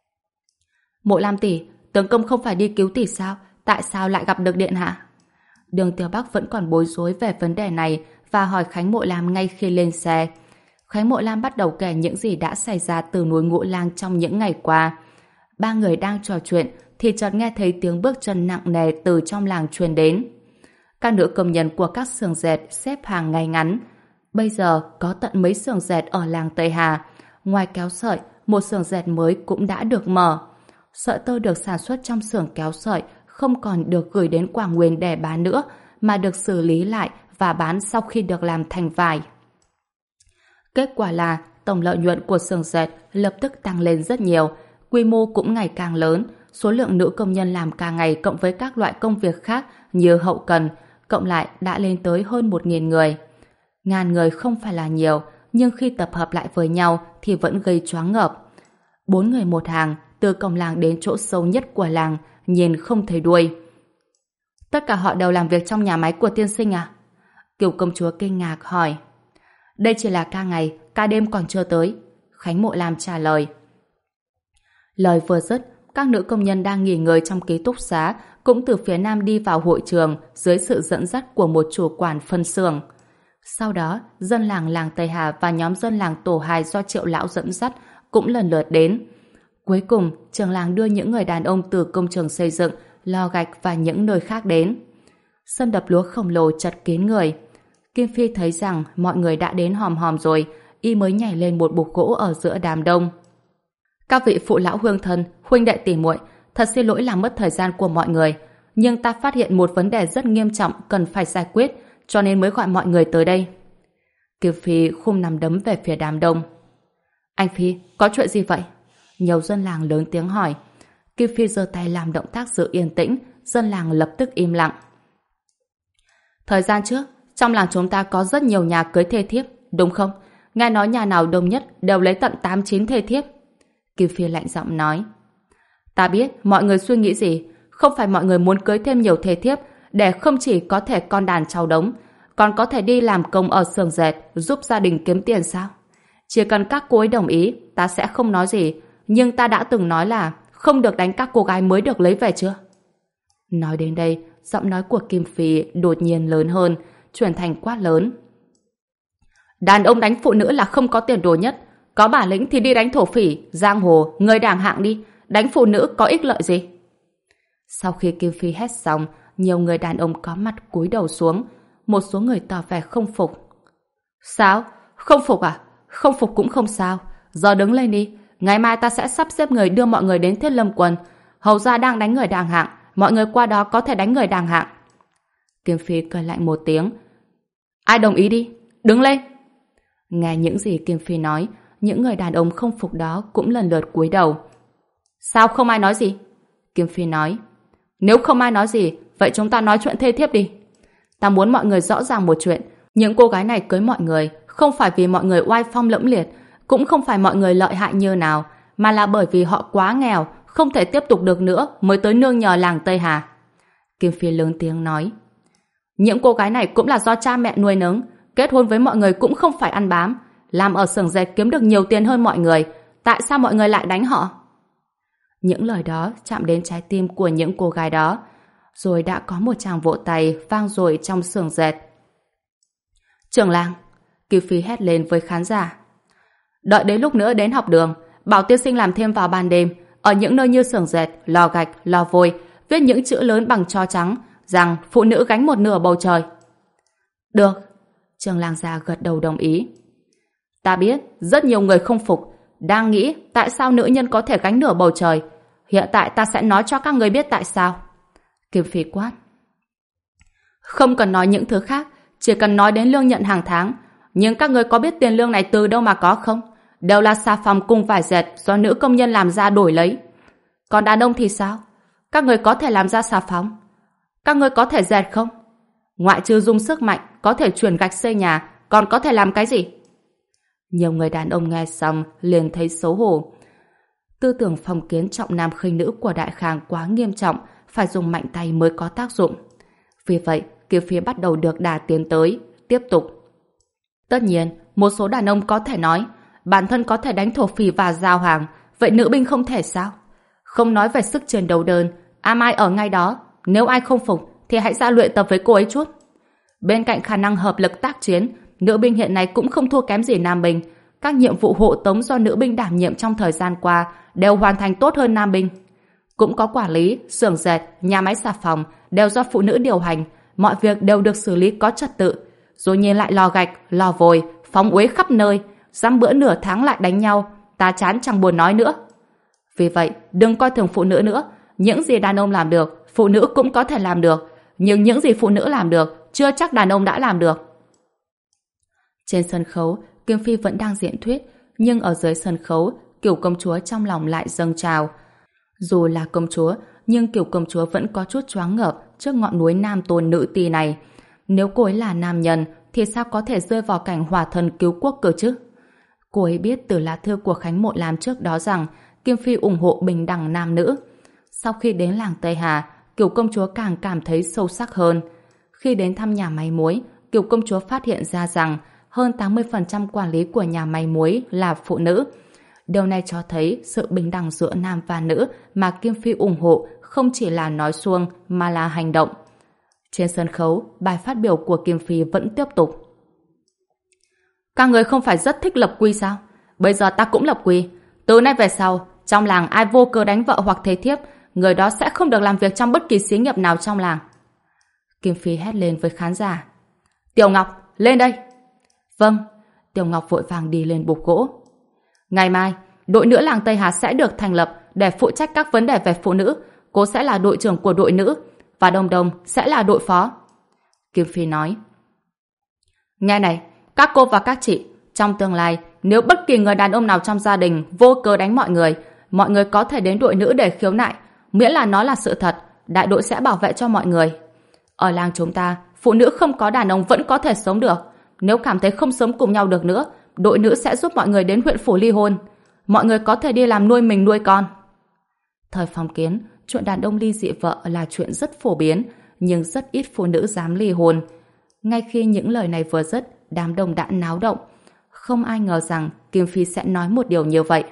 Speaker 1: Mộ Lam tỷ, tướng công không phải đi cứu tỷ sao? Tại sao lại gặp được điện hạ? Đường Tiểu Bắc vẫn còn bối rối về vấn đề này và hỏi Khánh Mộ Lam ngay khi lên xe. Khánh Mộ Lam bắt đầu kể những gì đã xảy ra từ núi Ngũ Lang trong những ngày qua. Ba người đang trò chuyện thì chợt nghe thấy tiếng bước chân nặng nề từ trong làng truyền đến. Các nữ công nhân của các xưởng dệt xếp hàng ngay ngắn. Bây giờ có tận mấy xưởng dệt ở làng Tây Hà. Ngoài kéo sợi, một xưởng dệt mới cũng đã được mở. Sợi tơ được sản xuất trong xưởng kéo sợi không còn được gửi đến Quảng Nguyên để bán nữa, mà được xử lý lại và bán sau khi được làm thành vải. Kết quả là tổng lợi nhuận của xưởng dệt lập tức tăng lên rất nhiều, quy mô cũng ngày càng lớn, số lượng nữ công nhân làm cả ngày cộng với các loại công việc khác như hậu cần, cộng lại đã lên tới hơn một nghìn người. Ngàn người không phải là nhiều, nhưng khi tập hợp lại với nhau thì vẫn gây choáng ngợp. Bốn người một hàng, từ cổng làng đến chỗ sâu nhất của làng, nhìn không thấy đuôi. Tất cả họ đều làm việc trong nhà máy của tiên sinh à? Kiều công chúa kinh ngạc hỏi. Đây chỉ là ca ngày, ca đêm còn chưa tới. Khánh Mộ Lam trả lời. Lời vừa dứt, các nữ công nhân đang nghỉ ngơi trong ký túc xá cũng từ phía nam đi vào hội trường dưới sự dẫn dắt của một chủ quản phân xưởng. Sau đó, dân làng làng Tây Hà và nhóm dân làng Tổ Hai do Triệu Lão dẫn dắt cũng lần lượt đến. Cuối cùng, trường làng đưa những người đàn ông từ công trường xây dựng, lò gạch và những nơi khác đến. Sân đập lúa khổng lồ chật kín người. Kim Phi thấy rằng mọi người đã đến hòm hòm rồi, y mới nhảy lên một bục gỗ ở giữa đám đông. Các vị phụ lão hương thân, huynh đệ tỷ muội, thật xin lỗi làm mất thời gian của mọi người, nhưng ta phát hiện một vấn đề rất nghiêm trọng cần phải giải quyết, cho nên mới gọi mọi người tới đây. Kim Phi khum nằm đấm về phía đám đông. Anh Phi, có chuyện gì vậy? Nhiều dân làng lớn tiếng hỏi. Kim Phi giơ tay làm động tác giữ yên tĩnh, dân làng lập tức im lặng. Thời gian trước, trong làng chúng ta có rất nhiều nhà cưới thê thiếp, đúng không? Nghe nói nhà nào đông nhất đều lấy tận tám chín thê thiếp. Kim Phi lạnh giọng nói. Ta biết mọi người suy nghĩ gì, không phải mọi người muốn cưới thêm nhiều thê thiếp để không chỉ có thể con đàn cháu đống, còn có thể đi làm công ở xưởng dệt giúp gia đình kiếm tiền sao? Chỉ cần các cô ấy đồng ý, ta sẽ không nói gì, nhưng ta đã từng nói là không được đánh các cô gái mới được lấy về chưa? Nói đến đây, giọng nói của Kim Phi đột nhiên lớn hơn, chuyển thành quát lớn. Đàn ông đánh phụ nữ là không có tiền đồ nhất. Có bản lĩnh thì đi đánh thổ phỉ, giang hồ, người đàng hạng đi. Đánh phụ nữ có ích lợi gì? Sau khi Kim Phi hét xong, nhiều người đàn ông có mặt cúi đầu xuống. Một số người tỏ vẻ không phục. Sao? Không phục à? Không phục cũng không sao. Giờ đứng lên đi. Ngày mai ta sẽ sắp xếp người đưa mọi người đến Thiết Lâm Quần. Hầu ra đang đánh người đàng hạng. Mọi người qua đó có thể đánh người đàng hạng. Kim Phi cười lạnh một tiếng. Ai đồng ý đi? Đứng lên! Nghe những gì Kim Phi nói, những người đàn ông không phục đó cũng lần lượt cúi đầu. Sao không ai nói gì? Kim Phi nói. Nếu không ai nói gì, vậy chúng ta nói chuyện thê thiếp đi. Ta muốn mọi người rõ ràng một chuyện. Những cô gái này cưới mọi người không phải vì mọi người oai phong lẫm liệt, cũng không phải mọi người lợi hại như nào, mà là bởi vì họ quá nghèo, không thể tiếp tục được nữa mới tới nương nhờ làng Tây Hà. Kim Phi lớn tiếng nói. Những cô gái này cũng là do cha mẹ nuôi nấng, kết hôn với mọi người cũng không phải ăn bám, làm ở xưởng dệt kiếm được nhiều tiền hơn mọi người, tại sao mọi người lại đánh họ? Những lời đó chạm đến trái tim của những cô gái đó, rồi đã có một tràng vỗ tay vang dội trong xưởng dệt. Trưởng làng, Kim Phi hét lên với khán giả. Đợi đến lúc nữa đến học đường, bảo tiên sinh làm thêm vào ban đêm, ở những nơi như xưởng dệt, lò gạch, lò vôi, viết những chữ lớn bằng tro trắng rằng phụ nữ gánh một nửa bầu trời. Được. Trường làng già gật đầu đồng ý. Ta biết, rất nhiều người không phục, đang nghĩ tại sao nữ nhân có thể gánh nửa bầu trời. Hiện tại ta sẽ nói cho các người biết tại sao. Kim Phi quát. Không cần nói những thứ khác, chỉ cần nói đến lương nhận hàng tháng. Nhưng các người có biết tiền lương này từ đâu mà có không? Đều là xà phòng cùng vải dệt do nữ công nhân làm ra đổi lấy. Còn đàn ông thì sao? Các người có thể làm ra xà phòng? Các người có thể dệt không? Ngoại trừ dùng sức mạnh, có thể chuyển gạch xây nhà, còn có thể làm cái gì? Nhiều người đàn ông nghe xong liền thấy xấu hổ. Tư tưởng phong kiến trọng nam khinh nữ của Đại Khang quá nghiêm trọng, phải dùng mạnh tay mới có tác dụng. Vì vậy, Kim Phi bắt đầu được đà tiến tới, tiếp tục. Tất nhiên, một số đàn ông có thể nói, bản thân có thể đánh thổ phỉ và giao hàng, vậy nữ binh không thể sao? Không nói về sức chiến đấu đơn, am ai ở ngay đó, nếu ai không phục thì hãy ra luyện tập với cô ấy chút. Bên cạnh khả năng hợp lực tác chiến, nữ binh hiện nay cũng không thua kém gì nam binh. Các nhiệm vụ hộ tống do nữ binh đảm nhiệm trong thời gian qua đều hoàn thành tốt hơn nam binh. Cũng có quản lý, xưởng dệt, nhà máy xà phòng đều do phụ nữ điều hành, mọi việc đều được xử lý có trật tự. Rồi nhìn lại lò gạch, lò vôi, phóng uế khắp nơi, dăm bữa nửa tháng lại đánh nhau, ta chán chẳng buồn nói nữa. Vì vậy, đừng coi thường phụ nữ nữa. Những gì đàn ông làm được, phụ nữ cũng có thể làm được. Nhưng những gì phụ nữ làm được, chưa chắc đàn ông đã làm được. Trên sân khấu, Kim Phi vẫn đang diễn thuyết, nhưng ở dưới sân khấu, Kiều công chúa trong lòng lại dâng trào. Dù là công chúa, nhưng Kiều công chúa vẫn có chút choáng ngợp trước ngọn núi nam tôn nữ ti này. Nếu cô ấy là nam nhân, thì sao có thể rơi vào cảnh hỏa thần cứu quốc cơ chứ? Cô ấy biết từ lá thư của Khánh Mộ Lam trước đó rằng Kim Phi ủng hộ bình đẳng nam nữ. Sau khi đến làng Tây Hà, Kiều công chúa càng cảm thấy sâu sắc hơn. Khi đến thăm nhà máy muối, Kiều công chúa phát hiện ra rằng hơn tám mươi phần trăm quản lý của nhà máy muối là phụ nữ. Điều này cho thấy sự bình đẳng giữa nam và nữ mà Kim Phi ủng hộ không chỉ là nói suông mà là hành động. Trên sân khấu, bài phát biểu của Kim Phi vẫn tiếp tục. Các người không phải rất thích lập quy sao? Bây giờ ta cũng lập quy. Từ nay về sau, trong làng ai vô cớ đánh vợ hoặc thế thiếp, người đó sẽ không được làm việc trong bất kỳ xí nghiệp nào trong làng. Kim Phi hét lên với khán giả. Tiểu Ngọc, lên đây! Vâng. Tiểu Ngọc vội vàng đi lên bục gỗ. Ngày mai, đội nữ làng Tây Hà sẽ được thành lập để phụ trách các vấn đề về phụ nữ. Cô sẽ là đội trưởng của đội nữ và Đồng Đồng sẽ là đội phó. Kim Phi nói. Nghe này, các cô và các chị, trong tương lai, nếu bất kỳ người đàn ông nào trong gia đình vô cớ đánh mọi người, mọi người có thể đến đội nữ để khiếu nại, miễn là nó là sự thật, đại đội sẽ bảo vệ cho mọi người. Ở làng chúng ta, phụ nữ không có đàn ông vẫn có thể sống được. Nếu cảm thấy không sống cùng nhau được nữa, đội nữ sẽ giúp mọi người đến huyện phủ ly hôn. Mọi người có thể đi làm nuôi mình nuôi con. Thời phong kiến, chuyện đàn ông ly dị vợ là chuyện rất phổ biến, nhưng rất ít phụ nữ dám ly hôn. Ngay khi những lời này vừa dứt, đám đông đã náo động. Không ai ngờ rằng Kim Phi sẽ nói một điều như vậy.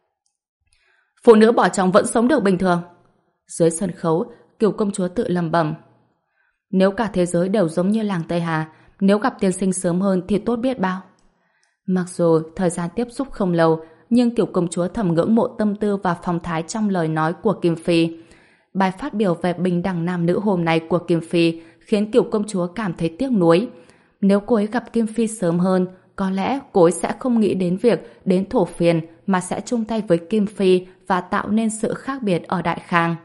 Speaker 1: Phụ nữ bỏ chồng vẫn sống được bình thường. Dưới sân khấu, Kiều công chúa tự lẩm bẩm. Nếu cả thế giới đều giống như làng Tây Hà, nếu gặp tiên sinh sớm hơn thì tốt biết bao. Mặc dù thời gian tiếp xúc không lâu, nhưng Kiều công chúa thầm ngưỡng mộ tâm tư và phong thái trong lời nói của Kim Phi. Bài phát biểu về bình đẳng nam nữ hôm nay của Kim Phi khiến Kiều công chúa cảm thấy tiếc nuối. Nếu cô ấy gặp Kim Phi sớm hơn, có lẽ cô ấy sẽ không nghĩ đến việc đến Thổ Phiên mà sẽ chung tay với Kim Phi và tạo nên sự khác biệt ở Đại Khang.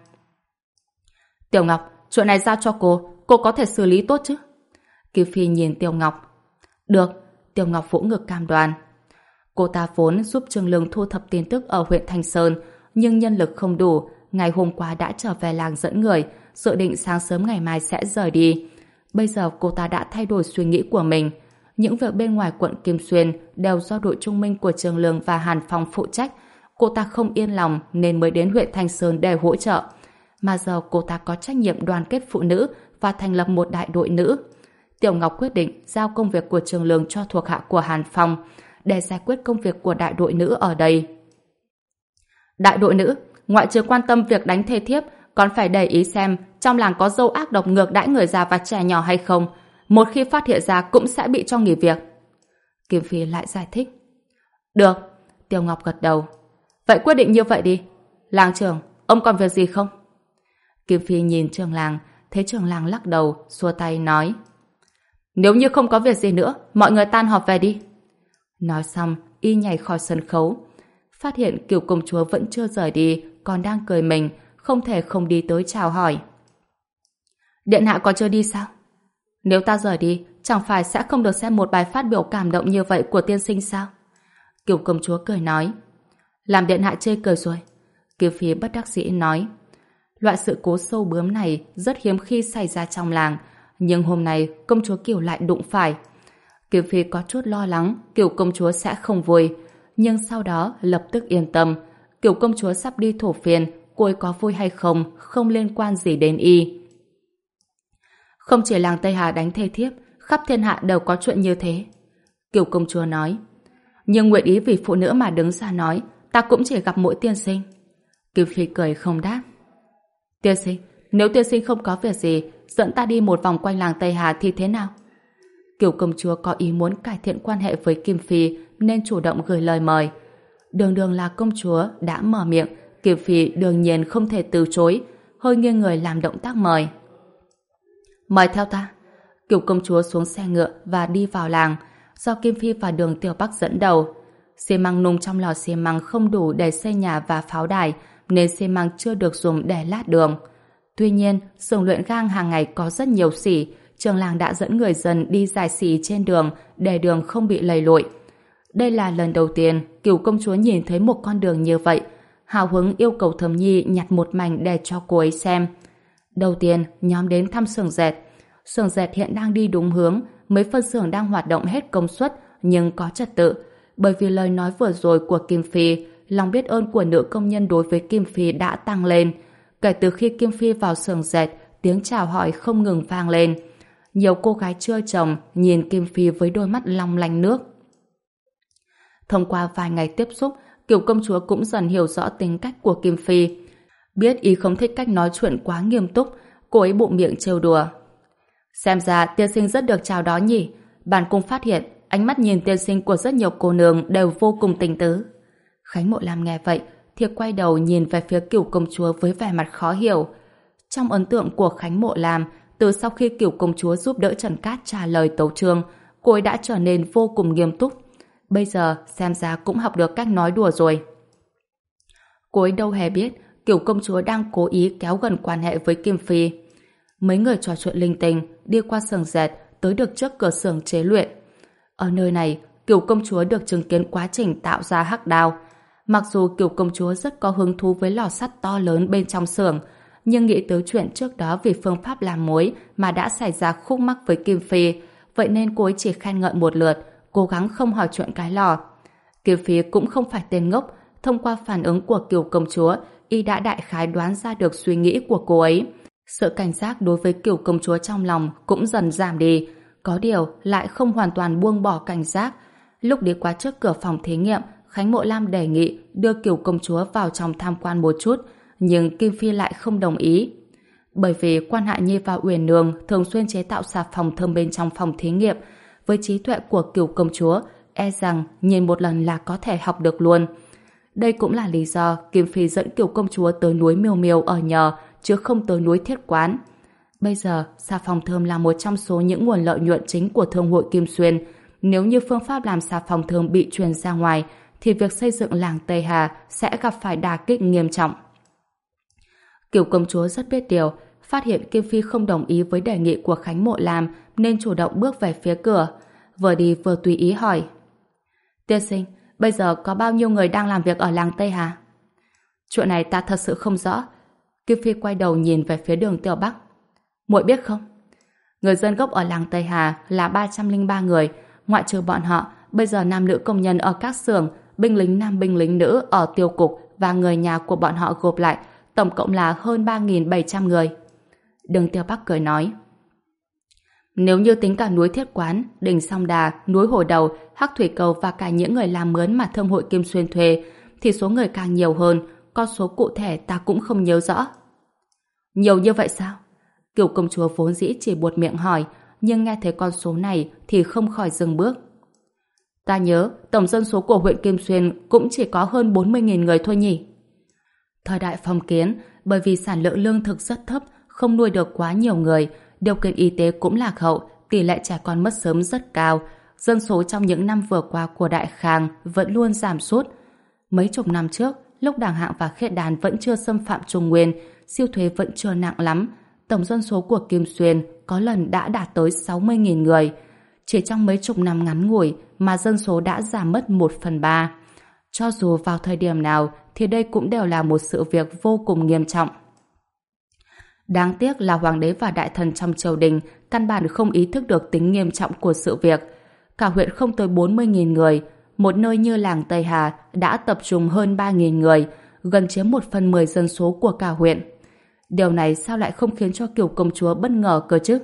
Speaker 1: Tiểu Ngọc, chuyện này giao cho cô, cô có thể xử lý tốt chứ? Kim Phi nhìn Tiểu Ngọc. Được, Tiểu Ngọc vỗ ngực cam đoan. Cô ta vốn giúp Trương Lương thu thập tin tức ở huyện Thanh Sơn, nhưng nhân lực không đủ, ngày hôm qua đã trở về làng dẫn người, dự định sáng sớm ngày mai sẽ rời đi. Bây giờ cô ta đã thay đổi suy nghĩ của mình. Những việc bên ngoài quận Kim Xuyên đều do đội trung minh của Trương Lương và Hàn Phong phụ trách. Cô ta không yên lòng nên mới đến huyện Thanh Sơn để hỗ trợ. Mà giờ cô ta có trách nhiệm đoàn kết phụ nữ và thành lập một đại đội nữ. Tiểu Ngọc quyết định giao công việc của Trương Lương cho thuộc hạ của Hàn Phong để giải quyết công việc của đại đội nữ ở đây. Đại đội nữ, ngoại trừ quan tâm việc đánh thê thiếp, còn phải để ý xem trong làng có dâu ác độc ngược đãi người già và trẻ nhỏ hay không. Một khi phát hiện ra cũng sẽ bị cho nghỉ việc. Kim Phi lại giải thích. Được, Tiểu Ngọc gật đầu. Vậy quyết định như vậy đi. Làng trưởng, ông còn việc gì không? Kim Phi nhìn trường làng, thấy trường làng lắc đầu, xua tay nói. Nếu như không có việc gì nữa, mọi người tan họp về đi. Nói xong, y nhảy khỏi sân khấu. Phát hiện Kiều công chúa vẫn chưa rời đi, còn đang cười mình, không thể không đi tới chào hỏi. Điện hạ còn chưa đi sao? Nếu ta rời đi, chẳng phải sẽ không được xem một bài phát biểu cảm động như vậy của tiên sinh sao? Kiều công chúa cười nói. Làm điện hạ chê cười rồi. Kiều Phi bất đắc dĩ nói. Loại sự cố sâu bướm này rất hiếm khi xảy ra trong làng, nhưng hôm nay công chúa Kiều lại đụng phải. Kiều Phi có chút lo lắng Kiều công chúa sẽ không vui, nhưng sau đó lập tức yên tâm. Kiều công chúa sắp đi Thổ Phiên, cô ấy có vui hay không không liên quan gì đến y. Không chỉ làng Tây Hà đánh thê thiếp, khắp thiên hạ đều có chuyện như thế. Kiều công chúa nói. Nhưng nguyện ý vì phụ nữ mà đứng ra nói, ta cũng chỉ gặp mỗi tiên sinh. Kiều Phi cười không đáp. Tiên sinh, nếu tiên sinh không có việc gì, dẫn ta đi một vòng quanh làng Tây Hà thì thế nào? Kiều công chúa có ý muốn cải thiện quan hệ với Kim Phi nên chủ động gửi lời mời. Đường đường là công chúa đã mở miệng, Kim Phi đương nhiên không thể từ chối, hơi nghiêng người làm động tác mời. Mời theo ta. Kiều công chúa xuống xe ngựa và đi vào làng, do Kim Phi và Đường Tiểu Bắc dẫn đầu. Xi măng nung trong lò xi măng không đủ để xây nhà và pháo đài, nên xi măng chưa được dùng để lát đường. Tuy nhiên, xưởng luyện gang hàng ngày có rất nhiều xỉ, trường làng đã dẫn người dân đi rải xỉ trên đường để đường không bị lầy lội. Đây là lần đầu tiên Kiều công chúa nhìn thấy một con đường như vậy, hào hứng yêu cầu Thẩm Nhi nhặt một mảnh để cho cô ấy xem. Đầu tiên, nhóm đến thăm xưởng dệt. Xưởng dệt hiện đang đi đúng hướng, mấy phân xưởng đang hoạt động hết công suất nhưng có trật tự. Bởi vì lời nói vừa rồi của Kim Phi, lòng biết ơn của nữ công nhân đối với Kim Phi đã tăng lên. Kể từ khi Kim Phi vào xưởng dệt, tiếng chào hỏi không ngừng vang lên. Nhiều cô gái chưa chồng nhìn Kim Phi với đôi mắt long lanh nước. Thông qua vài ngày tiếp xúc, Kiều công chúa cũng dần hiểu rõ tính cách của Kim Phi. Biết ý không thích cách nói chuyện quá nghiêm túc, cô ấy bụng miệng trêu đùa. Xem ra tiên sinh rất được chào đó nhỉ. Bản cung phát hiện ánh mắt nhìn tiên sinh của rất nhiều cô nương đều vô cùng tình tứ. Khánh Mộ Lam nghe vậy thì quay đầu nhìn về phía Kiều công chúa với vẻ mặt khó hiểu. Trong ấn tượng của Khánh Mộ Lam, từ sau khi Kiều công chúa giúp đỡ Trần Cát trả lời tấu chương, cô ấy đã trở nên vô cùng nghiêm túc. Bây giờ xem ra cũng học được cách nói đùa rồi. Cô ấy đâu hề biết Kiều công chúa đang cố ý kéo gần quan hệ với Kim Phi. Mấy người trò chuyện linh tinh, đi qua xưởng dệt, tới được trước cửa xưởng chế luyện. Ở nơi này, Kiều công chúa được chứng kiến quá trình tạo ra hắc đao. Mặc dù Kiều công chúa rất có hứng thú với lò sắt to lớn bên trong xưởng, nhưng nghĩ tới chuyện trước đó vì phương pháp làm muối mà đã xảy ra khúc mắc với Kim Phi, vậy nên cô ấy chỉ khen ngợi một lượt, cố gắng không hỏi chuyện cái lò. Kim Phi cũng không phải tên ngốc, thông qua phản ứng của Kiều công chúa, y đã đại khái đoán ra được suy nghĩ của cô ấy. Sự cảnh giác đối với Kiều công chúa trong lòng cũng dần giảm đi, có điều lại không hoàn toàn buông bỏ cảnh giác. Lúc đi qua trước cửa phòng thí nghiệm, Khánh Mộ Lam đề nghị đưa Kiều công chúa vào trong tham quan một chút, nhưng Kim Phi lại không đồng ý. Bởi vì Quan Hạ Nhi và Uyển Nương thường xuyên chế tạo xà phòng thơm bên trong phòng thí nghiệm, với trí tuệ của Kiều công chúa, e rằng nhìn một lần là có thể học được luôn. Đây cũng là lý do Kim Phi dẫn Kiều công chúa tới núi Miêu Miêu ở nhờ, chứ không tới núi Thiết Quán. Bây giờ, xà phòng thơm là một trong số những nguồn lợi nhuận chính của Thương hội Kim Xuyên. Nếu như phương pháp làm xà phòng thơm bị truyền ra ngoài, thì việc xây dựng làng Tây Hà sẽ gặp phải đả kích nghiêm trọng. Kiều công chúa rất biết điều, phát hiện Kim Phi không đồng ý với đề nghị của Khánh Mộ Lam nên chủ động bước về phía cửa. Vừa đi vừa tùy ý hỏi. Tiên sinh, bây giờ có bao nhiêu người đang làm việc ở làng Tây Hà? Chuyện này ta thật sự không rõ. Kim Phi quay đầu nhìn về phía Đường Tiểu Bắc. Muội biết không? Người dân gốc ở làng Tây Hà là ba trăm lẻ ba người, ngoại trừ bọn họ, bây giờ nam nữ công nhân ở các xưởng, binh lính nam binh lính nữ ở tiêu cục và người nhà của bọn họ gộp lại, tổng cộng là hơn ba nghìn bảy trăm người. Đường Tiêu Bắc cười nói. Nếu như tính cả núi Thiết Quán, đỉnh Song Đà, núi Hồ Đầu, Hắc Thủy Cầu và cả những người làm mướn mà Thương hội Kim Xuyên thuê, thì số người càng nhiều hơn, con số cụ thể ta cũng không nhớ rõ. Nhiều như vậy sao? Kiều công chúa vốn dĩ chỉ buột miệng hỏi, nhưng nghe thấy con số này thì không khỏi dừng bước. Ta nhớ tổng dân số của huyện Kim Xuyên cũng chỉ có hơn bốn mươi nghìn người thôi nhỉ? Thời đại phong kiến, bởi vì sản lượng lương thực rất thấp, không nuôi được quá nhiều người, điều kiện y tế cũng lạc hậu, tỷ lệ trẻ con mất sớm rất cao, dân số trong những năm vừa qua của Đại Khang vẫn luôn giảm sút. Mấy chục năm trước, lúc Đảng Hạng và Khiết Đàn vẫn chưa xâm phạm Trung Nguyên, siêu thuế vẫn chưa nặng lắm, tổng dân số của Kim Xuyên có lần đã đạt tới sáu mươi nghìn người. Chỉ trong mấy chục năm ngắn ngủi mà dân số đã giảm mất một phần ba. Cho dù vào thời điểm nào thì đây cũng đều là một sự việc vô cùng nghiêm trọng. Đáng tiếc là hoàng đế và đại thần trong triều đình căn bản không ý thức được tính nghiêm trọng của sự việc. Cả huyện không tới bốn mươi nghìn người, một nơi như làng Tây Hà đã tập trung hơn ba nghìn người, gần chiếm một phần mười dân số của cả huyện. Điều này sao lại không khiến cho Kiều công chúa bất ngờ cơ chứ?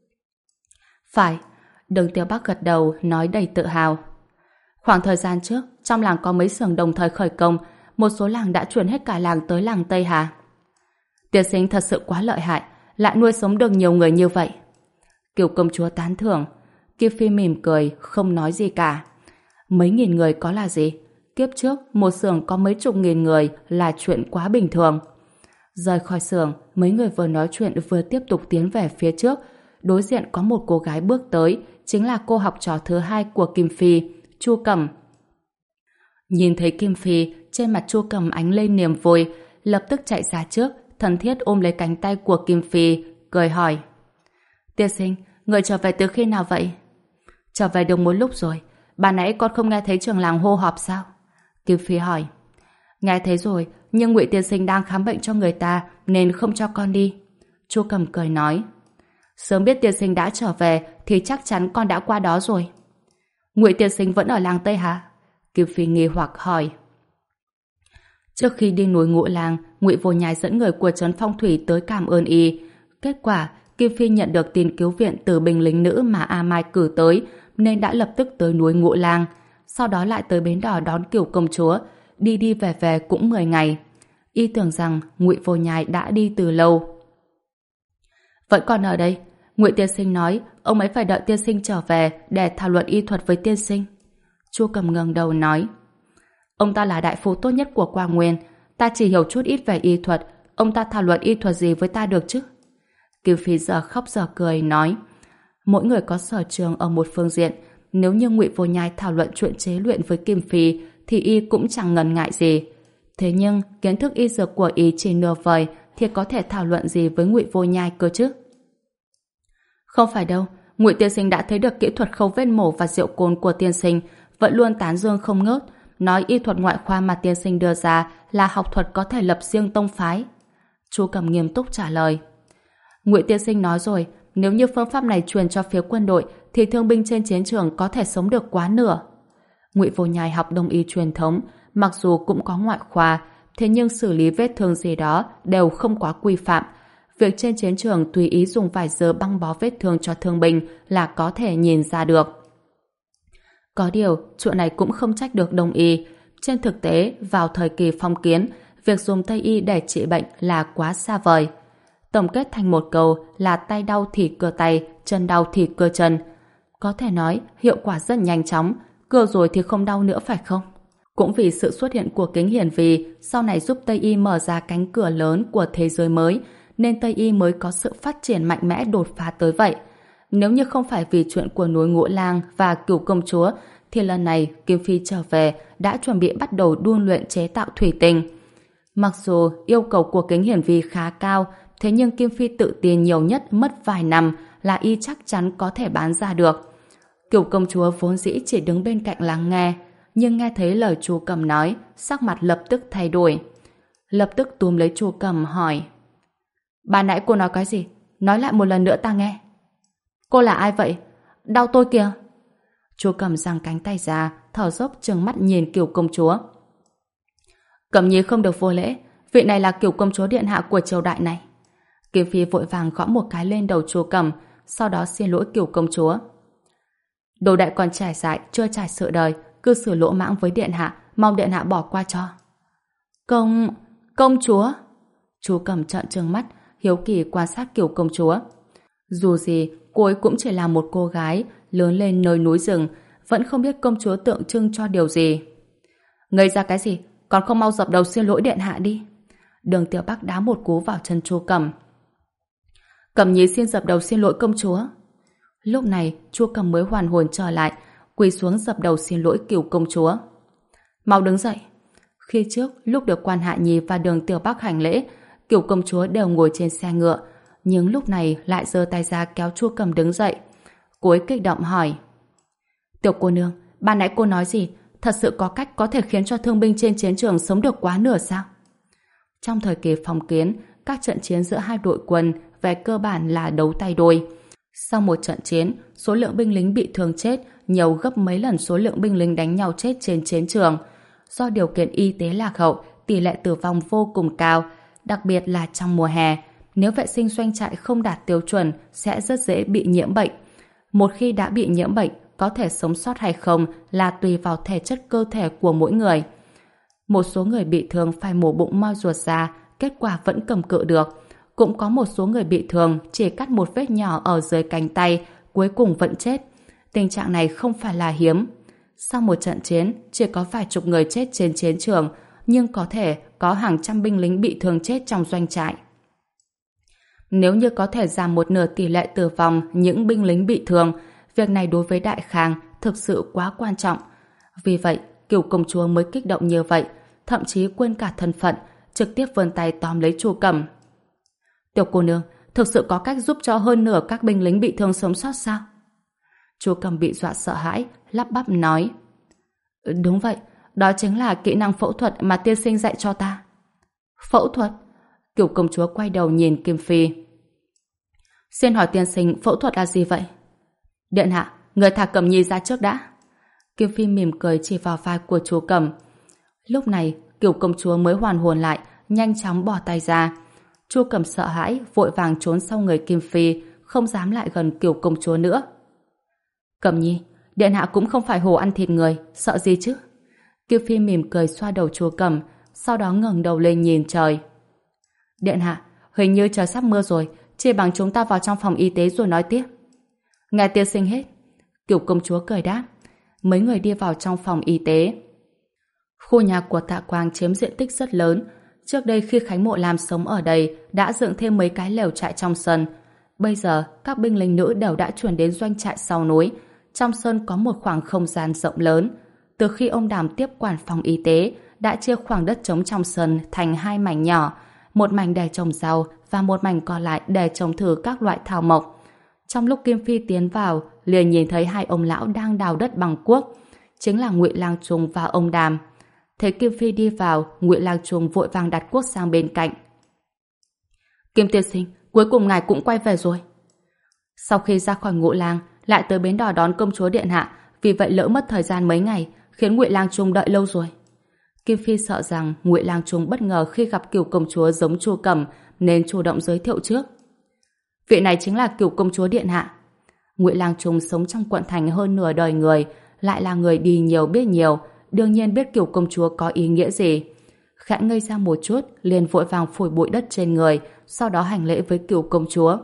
Speaker 1: Phải, Đường Tiêu Bắc gật đầu nói đầy tự hào. Khoảng thời gian trước, trong làng có mấy xưởng đồng thời khởi công, một số làng đã chuyển hết cả làng tới làng Tây Hà. Tiên sinh thật sự quá lợi hại, lại nuôi sống được nhiều người như vậy. Kiều công chúa tán thưởng. Kim Phi mỉm cười, không nói gì cả. Mấy nghìn người có là gì? Kiếp trước, một xưởng có mấy chục nghìn người là chuyện quá bình thường. Rời khỏi xưởng, mấy người vừa nói chuyện vừa tiếp tục tiến về phía trước. Đối diện có một cô gái bước tới, chính là cô học trò thứ hai của Kim Phi, Chu Cẩm. Nhìn thấy Kim Phi, trên mặt Chu Cẩm ánh lên niềm vui, lập tức chạy ra trước, thân thiết ôm lấy cánh tay của Kim Phi, cười hỏi. Tiên sinh, người trở về từ khi nào vậy? Trở về được một lúc rồi. Bà nãy con không nghe thấy trường làng hô họp sao? Kim Phi hỏi. Nghe thấy rồi, nhưng Ngụy tiên sinh đang khám bệnh cho người ta nên không cho con đi. Chu Cẩm cười nói. Sớm biết tiên sinh đã trở về thì chắc chắn con đã qua đó rồi. Ngụy tiên sinh vẫn ở làng Tây hả? Kim Phi nghi hoặc hỏi. Trước khi đi núi Ngũ Lang, Ngụy Vô Nhai dẫn người của trấn Phong Thủy tới cảm ơn y. Kết quả, Kim Phi nhận được tin cứu viện từ binh lính nữ mà A Mai cử tới, nên đã lập tức tới núi Ngũ Lang. Sau đó lại tới bến đò đón Kiều công chúa, đi đi về về cũng mười ngày. Y tưởng rằng Ngụy Vô Nhai đã đi từ lâu. Vẫn còn ở đây. Ngụy tiên sinh nói ông ấy phải đợi tiên sinh trở về để thảo luận y thuật với tiên sinh. Chu Cầm ngẩng đầu nói, ông ta là đại phu tốt nhất của Quang Nguyên, ta chỉ hiểu chút ít về y thuật, ông ta thảo luận y thuật gì với ta được chứ? Kim Phi giờ khóc giờ cười nói, mỗi người có sở trường ở một phương diện, nếu như Ngụy Vô Nhai thảo luận chuyện chế luyện với Kim Phi thì y cũng chẳng ngần ngại gì. Thế nhưng kiến thức y dược của y chỉ nửa vời thì có thể thảo luận gì với Ngụy Vô Nhai cơ chứ? Không phải đâu, Ngụy tiên sinh đã thấy được kỹ thuật khâu vết mổ và rượu cồn của tiên sinh, vẫn luôn tán dương không ngớt, nói y thuật ngoại khoa mà tiên sinh đưa ra là học thuật có thể lập riêng tông phái. Chu Cầm nghiêm túc trả lời. Ngụy tiên sinh nói rồi, nếu như phương pháp này truyền cho phía quân đội thì thương binh trên chiến trường có thể sống được quá nửa. Ngụy Vô Nhai học đông y truyền thống, mặc dù cũng có ngoại khoa, thế nhưng xử lý vết thương gì đó đều không quá quy phạm. Việc trên chiến trường tùy ý dùng vài giờ băng bó vết thương cho thương binh là có thể nhìn ra được. Có điều, chuyện này cũng không trách được đông y. Trên thực tế, vào thời kỳ phong kiến, việc dùng Tây y để trị bệnh là quá xa vời. Tổng kết thành một câu là tay đau thì cưa tay, chân đau thì cưa chân. Có thể nói, hiệu quả rất nhanh chóng, cưa rồi thì không đau nữa phải không? Cũng vì sự xuất hiện của kính hiển vi, sau này giúp Tây y mở ra cánh cửa lớn của thế giới mới, nên Tây y mới có sự phát triển mạnh mẽ đột phá tới vậy. Nếu như không phải vì chuyện của núi Ngũ Lang và Cửu công chúa, thì lần này Kim Phi trở về đã chuẩn bị bắt đầu đun luyện chế tạo thủy tinh. Mặc dù yêu cầu của kính hiển vi khá cao, thế nhưng Kim Phi tự tin nhiều nhất mất vài năm là y chắc chắn có thể bán ra được. Cửu công chúa vốn dĩ chỉ đứng bên cạnh lắng nghe, nhưng nghe thấy lời Chu Cầm nói, sắc mặt lập tức thay đổi. Lập tức túm lấy Chu Cầm hỏi, bà nãy cô nói cái gì? Nói lại một lần nữa ta nghe. Cô là ai vậy? Đau tôi kìa. Chu Cầm giang cánh tay ra, thở dốc trừng mắt nhìn Cửu công chúa. Cẩm nhi không được vô lễ, vị này là Cửu công chúa điện hạ của triều đại này. Kim Phi vội vàng gõ một cái lên đầu Chu Cầm, sau đó xin lỗi Cửu công chúa. Đồ đệ còn trẻ dại, chưa trải sự đời, cư xử lỗ mãng với điện hạ, mong điện hạ bỏ qua cho. Công... công chúa? Chu Cầm trợn trừng mắt, hiếu kỳ quan sát Cửu công chúa. Dù gì, cô ấy cũng chỉ là một cô gái lớn lên nơi núi rừng, vẫn không biết công chúa tượng trưng cho điều gì. Ngây ra cái gì? Còn không mau dập đầu xin lỗi điện hạ đi. Đường Tiểu Bắc đá một cú vào chân Chu Cầm. Cẩm nhi xin dập đầu xin lỗi công chúa. Lúc này, Chu Cầm mới hoàn hồn trở lại, quỳ xuống dập đầu xin lỗi Cửu công chúa. Mau đứng dậy. Khi trước, lúc được Quan Hạ Nhi và Đường Tiểu Bắc hành lễ, Cửu công chúa đều ngồi trên xe ngựa, nhưng lúc này lại giơ tay ra kéo Chu Cầm đứng dậy. Cô ấy kích động hỏi, Tiểu cô nương, ban nãy cô nói gì? Thật sự có cách có thể khiến cho thương binh trên chiến trường sống được quá nửa sao? Trong thời kỳ phong kiến, các trận chiến giữa hai đội quân về cơ bản là đấu tay đôi. Sau một trận chiến, số lượng binh lính bị thương chết nhiều gấp mấy lần số lượng binh lính đánh nhau chết trên chiến trường. Do điều kiện y tế lạc hậu, tỷ lệ tử vong vô cùng cao, đặc biệt là trong mùa hè. Nếu vệ sinh doanh trại không đạt tiêu chuẩn sẽ rất dễ bị nhiễm bệnh. Một khi đã bị nhiễm bệnh, có thể sống sót hay không là tùy vào thể chất cơ thể của mỗi người. Một số người bị thương phải mổ bụng moi ruột ra, kết quả vẫn cầm cự được. Cũng có một số người bị thương chỉ cắt một vết nhỏ ở dưới cánh tay, cuối cùng vẫn chết. Tình trạng này không phải là hiếm. Sau một trận chiến, chỉ có vài chục người chết trên chiến trường, nhưng có thể có hàng trăm binh lính bị thương chết trong doanh trại. Nếu như có thể giảm một nửa tỷ lệ tử vong những binh lính bị thương, việc này đối với Đại Khang thực sự quá quan trọng. Vì vậy, Cửu công chúa mới kích động như vậy, thậm chí quên cả thân phận, trực tiếp vươn tay tóm lấy Chu Cầm. Tiểu cô nương, thực sự có cách giúp cho hơn nửa các binh lính bị thương sống sót sao? Chu Cầm bị dọa sợ hãi, lắp bắp nói. Đúng vậy, đó chính là kỹ năng phẫu thuật mà tiên sinh dạy cho ta. Phẫu thuật? Cửu công chúa quay đầu nhìn Kim Phi. Xin hỏi tiên sinh phẫu thuật là gì vậy? Điện hạ, người thả Cẩm Nhi ra trước đã. Kim Phi mỉm cười chỉ vào vai của chúa Cẩm. Lúc này, Cửu công chúa mới hoàn hồn lại, nhanh chóng bỏ tay ra. Chu Cẩm sợ hãi, vội vàng trốn sau người Kim Phi, không dám lại gần Cửu công chúa nữa. Cẩm Nhi, điện hạ cũng không phải hồ ăn thịt người, sợ gì chứ? Kim Phi mỉm cười xoa đầu chúa Cẩm, sau đó ngẩng đầu lên nhìn trời. Điện hạ, hình như trời sắp mưa rồi, chỉ bằng chúng ta vào trong phòng y tế rồi nói tiếp. Nghe tiên sinh hết. Cửu công chúa cười đáp. Mấy người đi vào trong phòng y tế. Khu nhà của Tạ Quang chiếm diện tích rất lớn. Trước đây khi Khánh Mộ Lam sống ở đây đã dựng thêm mấy cái lều trại trong sân. Bây giờ các binh lính nữ đều đã chuyển đến doanh trại sau núi. Trong sân có một khoảng không gian rộng lớn. Từ khi ông Đàm tiếp quản phòng y tế đã chia khoảng đất trống trong sân thành hai mảnh nhỏ, một mảnh để trồng rau và một mảnh còn lại để trồng thử các loại thảo mộc. Trong lúc Kim Phi tiến vào, liền nhìn thấy hai ông lão đang đào đất bằng cuốc, chính là Ngụy Lang Trung và ông Đàm. Thấy Kim Phi đi vào, Ngụy Lang Trung vội vàng đặt cuốc sang bên cạnh. Kim tiên sinh, cuối cùng ngài cũng quay về rồi. Sau khi ra khỏi Ngũ Lang, lại tới bến đò đón công chúa điện hạ, vì vậy lỡ mất thời gian mấy ngày, khiến Ngụy Lang Trung đợi lâu rồi. Kim Phi sợ rằng Ngụy Lang Trung bất ngờ khi gặp Cửu công chúa giống Chu Cẩm, nên chủ động giới thiệu trước. Vị này chính là Cửu công chúa điện hạ. Ngụy Lang Trung sống trong quận thành hơn nửa đời người, lại là người đi nhiều biết nhiều, đương nhiên biết Cửu công chúa có ý nghĩa gì. Khẽ ngây ra một chút, liền vội vàng phủi bụi đất trên người, sau đó hành lễ với Cửu công chúa.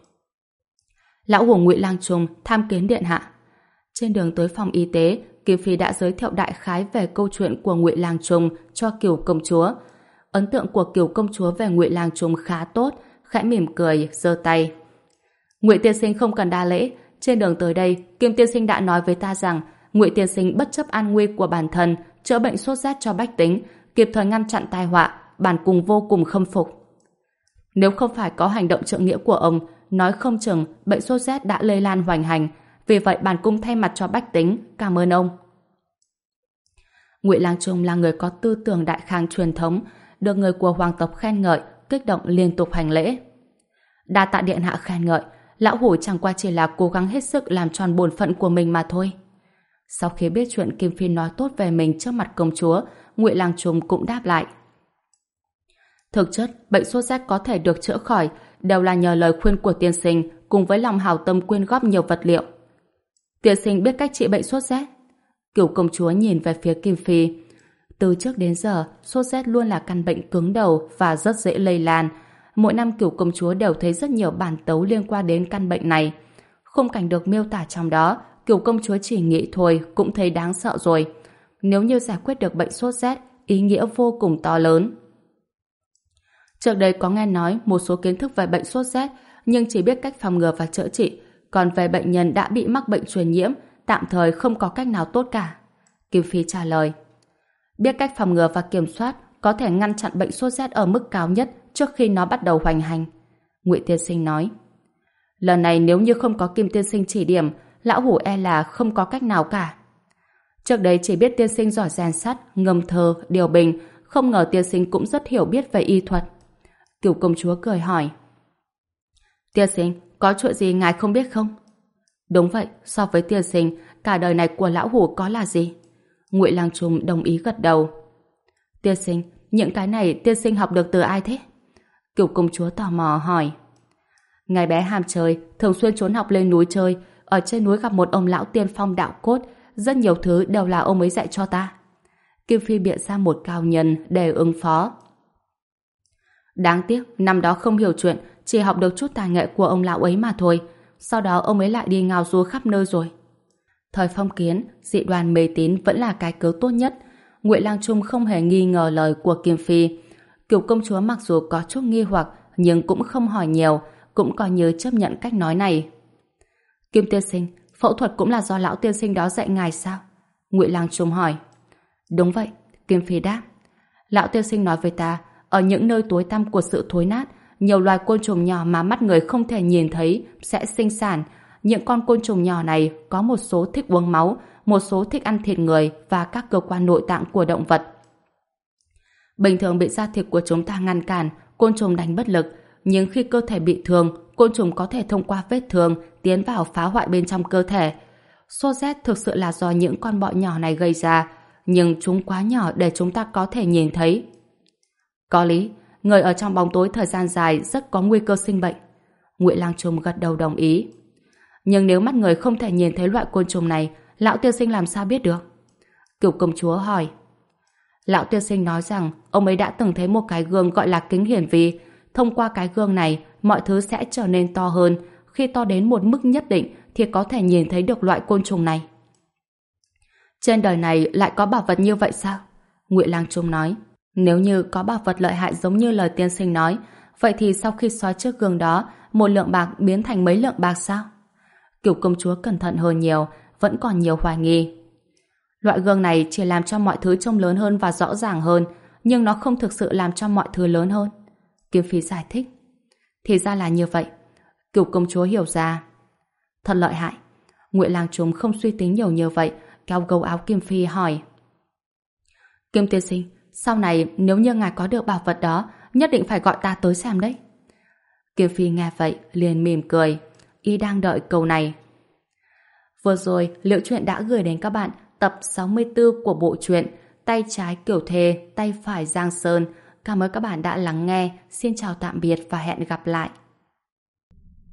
Speaker 1: Lão hủ Ngụy Lang Trung tham kiến điện hạ. Trên đường tới phòng y tế, Kim Phi đã giới thiệu đại khái về câu chuyện của Ngụy Lang Trung cho Cửu công chúa. Ấn tượng của Cửu công chúa về Ngụy Lang Trung khá tốt, khẽ mỉm cười, giơ tay. Ngụy tiên sinh không cần đa lễ, trên đường tới đây, Kim tiên sinh đã nói với ta rằng Ngụy tiên sinh bất chấp an nguy của bản thân, chữa bệnh sốt rét cho bách tính, kịp thời ngăn chặn tai họa, bản cùng vô cùng khâm phục. Nếu không phải có hành động trượng nghĩa của ông, nói không chừng bệnh sốt rét đã lây lan hoành hành, vì vậy bản cung thay mặt cho bách tính, cảm ơn ông. Ngụy Lang Trung là người có tư tưởng đại khang truyền thống, được người của hoàng tộc khen ngợi, kích động liên tục hành lễ. Đa tạ điện hạ khen ngợi, lão hủ chẳng qua chỉ là cố gắng hết sức làm tròn bổn phận của mình mà thôi. Sau khi biết chuyện Kim Phi nói tốt về mình trước mặt công chúa, Ngụy Lang Trung cũng đáp lại. Thực chất, bệnh sốt rét có thể được chữa khỏi đều là nhờ lời khuyên của tiên sinh cùng với lòng hảo tâm quyên góp nhiều vật liệu. Tiên sinh biết cách trị bệnh sốt rét. Cửu công chúa nhìn về phía Kim Phi. Từ trước đến giờ, sốt rét luôn là căn bệnh cứng đầu và rất dễ lây lan. Mỗi năm Cửu công chúa đều thấy rất nhiều bản tấu liên quan đến căn bệnh này. Khung cảnh được miêu tả trong đó, Cửu công chúa chỉ nghĩ thôi cũng thấy đáng sợ rồi. Nếu như giải quyết được bệnh sốt rét, ý nghĩa vô cùng to lớn. Trước đây có nghe nói một số kiến thức về bệnh sốt rét, nhưng chỉ biết cách phòng ngừa và chữa trị, còn về bệnh nhân đã bị mắc bệnh truyền nhiễm, tạm thời không có cách nào tốt cả. Kim Phi trả lời. Biết cách phòng ngừa và kiểm soát có thể ngăn chặn bệnh sốt rét ở mức cao nhất trước khi nó bắt đầu hoành hành. Ngụy tiên sinh nói. Lần này nếu như không có Kim tiên sinh chỉ điểm, lão hủ e là không có cách nào cả. Trước đây chỉ biết tiên sinh giỏi rèn sắt, ngâm thơ, điều bình, không ngờ tiên sinh cũng rất hiểu biết về y thuật. Cửu công chúa cười hỏi. Tiên sinh, có chuyện gì ngài không biết không? Đúng vậy, so với tiên sinh, cả đời này của lão hủ có là gì? Ngụy Lang Trung đồng ý gật đầu. Tiên sinh, những cái này tiên sinh học được từ ai thế? Cửu công chúa tò mò hỏi. Ngày bé ham chơi, thường xuyên trốn học lên núi chơi, ở trên núi gặp một ông lão tiên phong đạo cốt, rất nhiều thứ đều là ông ấy dạy cho ta. Kim Phi biện ra một cao nhân để ứng phó. Đáng tiếc, năm đó không hiểu chuyện, chỉ học được chút tài nghệ của ông lão ấy mà thôi. Sau đó ông ấy lại đi ngao du khắp nơi rồi. Thời phong kiến, dị đoan mê tín vẫn là cái cớ tốt nhất. Ngụy Lang Trung không hề nghi ngờ lời của Kim Phi. Cửu công chúa mặc dù có chút nghi hoặc, nhưng cũng không hỏi nhiều, cũng coi như chấp nhận cách nói này. Kim tiên sinh, phẫu thuật cũng là do lão tiên sinh đó dạy ngài sao? Ngụy Lang Trung hỏi. Đúng vậy, Kim Phi đáp. Lão tiên sinh nói với ta, ở những nơi tối tăm của sự thối nát, nhiều loài côn trùng nhỏ mà mắt người không thể nhìn thấy sẽ sinh sản. Những con côn trùng nhỏ này có một số thích uống máu, một số thích ăn thịt người và các cơ quan nội tạng của động vật. Bình thường bị da thịt của chúng ta ngăn cản, côn trùng đánh bất lực, nhưng khi cơ thể bị thương, côn trùng có thể thông qua vết thương tiến vào phá hoại bên trong cơ thể. Sốt rét thực sự là do những con bọ nhỏ này gây ra, nhưng chúng quá nhỏ để chúng ta có thể nhìn thấy. Có lý, người ở trong bóng tối thời gian dài rất có nguy cơ sinh bệnh. Ngụy Lang Trung gật đầu đồng ý. Nhưng nếu mắt người không thể nhìn thấy loại côn trùng này, lão tiên sinh làm sao biết được? Cửu công chúa hỏi. Lão tiên sinh nói rằng ông ấy đã từng thấy một cái gương gọi là kính hiển vi. Thông qua cái gương này, mọi thứ sẽ trở nên to hơn. Khi to đến một mức nhất định thì có thể nhìn thấy được loại côn trùng này. Trên đời này lại có bảo vật như vậy sao? Ngụy Lang Trung nói. Nếu như có bảo vật lợi hại giống như lời tiên sinh nói, vậy thì sau khi soi trước gương đó, một lượng bạc biến thành mấy lượng bạc sao? Cửu công chúa cẩn thận hơn nhiều, vẫn còn nhiều hoài nghi. Loại gương này chỉ làm cho mọi thứ trông lớn hơn và rõ ràng hơn, nhưng nó không thực sự làm cho mọi thứ lớn hơn. Kim Phi giải thích. Thì ra là như vậy. Cửu công chúa hiểu ra. Thật lợi hại. Ngụy Lang Trung không suy tính nhiều như vậy, kéo gấu áo Kim Phi hỏi. Kim tiên sinh, sau này nếu như ngài có được bảo vật đó, nhất định phải gọi ta tới xem đấy. Kim Phi nghe vậy liền mỉm cười, y đang đợi câu này. Vừa rồi Liễu Chuyện đã gửi đến các bạn tập sáu mươi tư của bộ truyện Tay trái Kiểu Thê, tay phải Giang Sơn. Cảm ơn các bạn đã lắng nghe. Xin chào tạm biệt và hẹn gặp lại.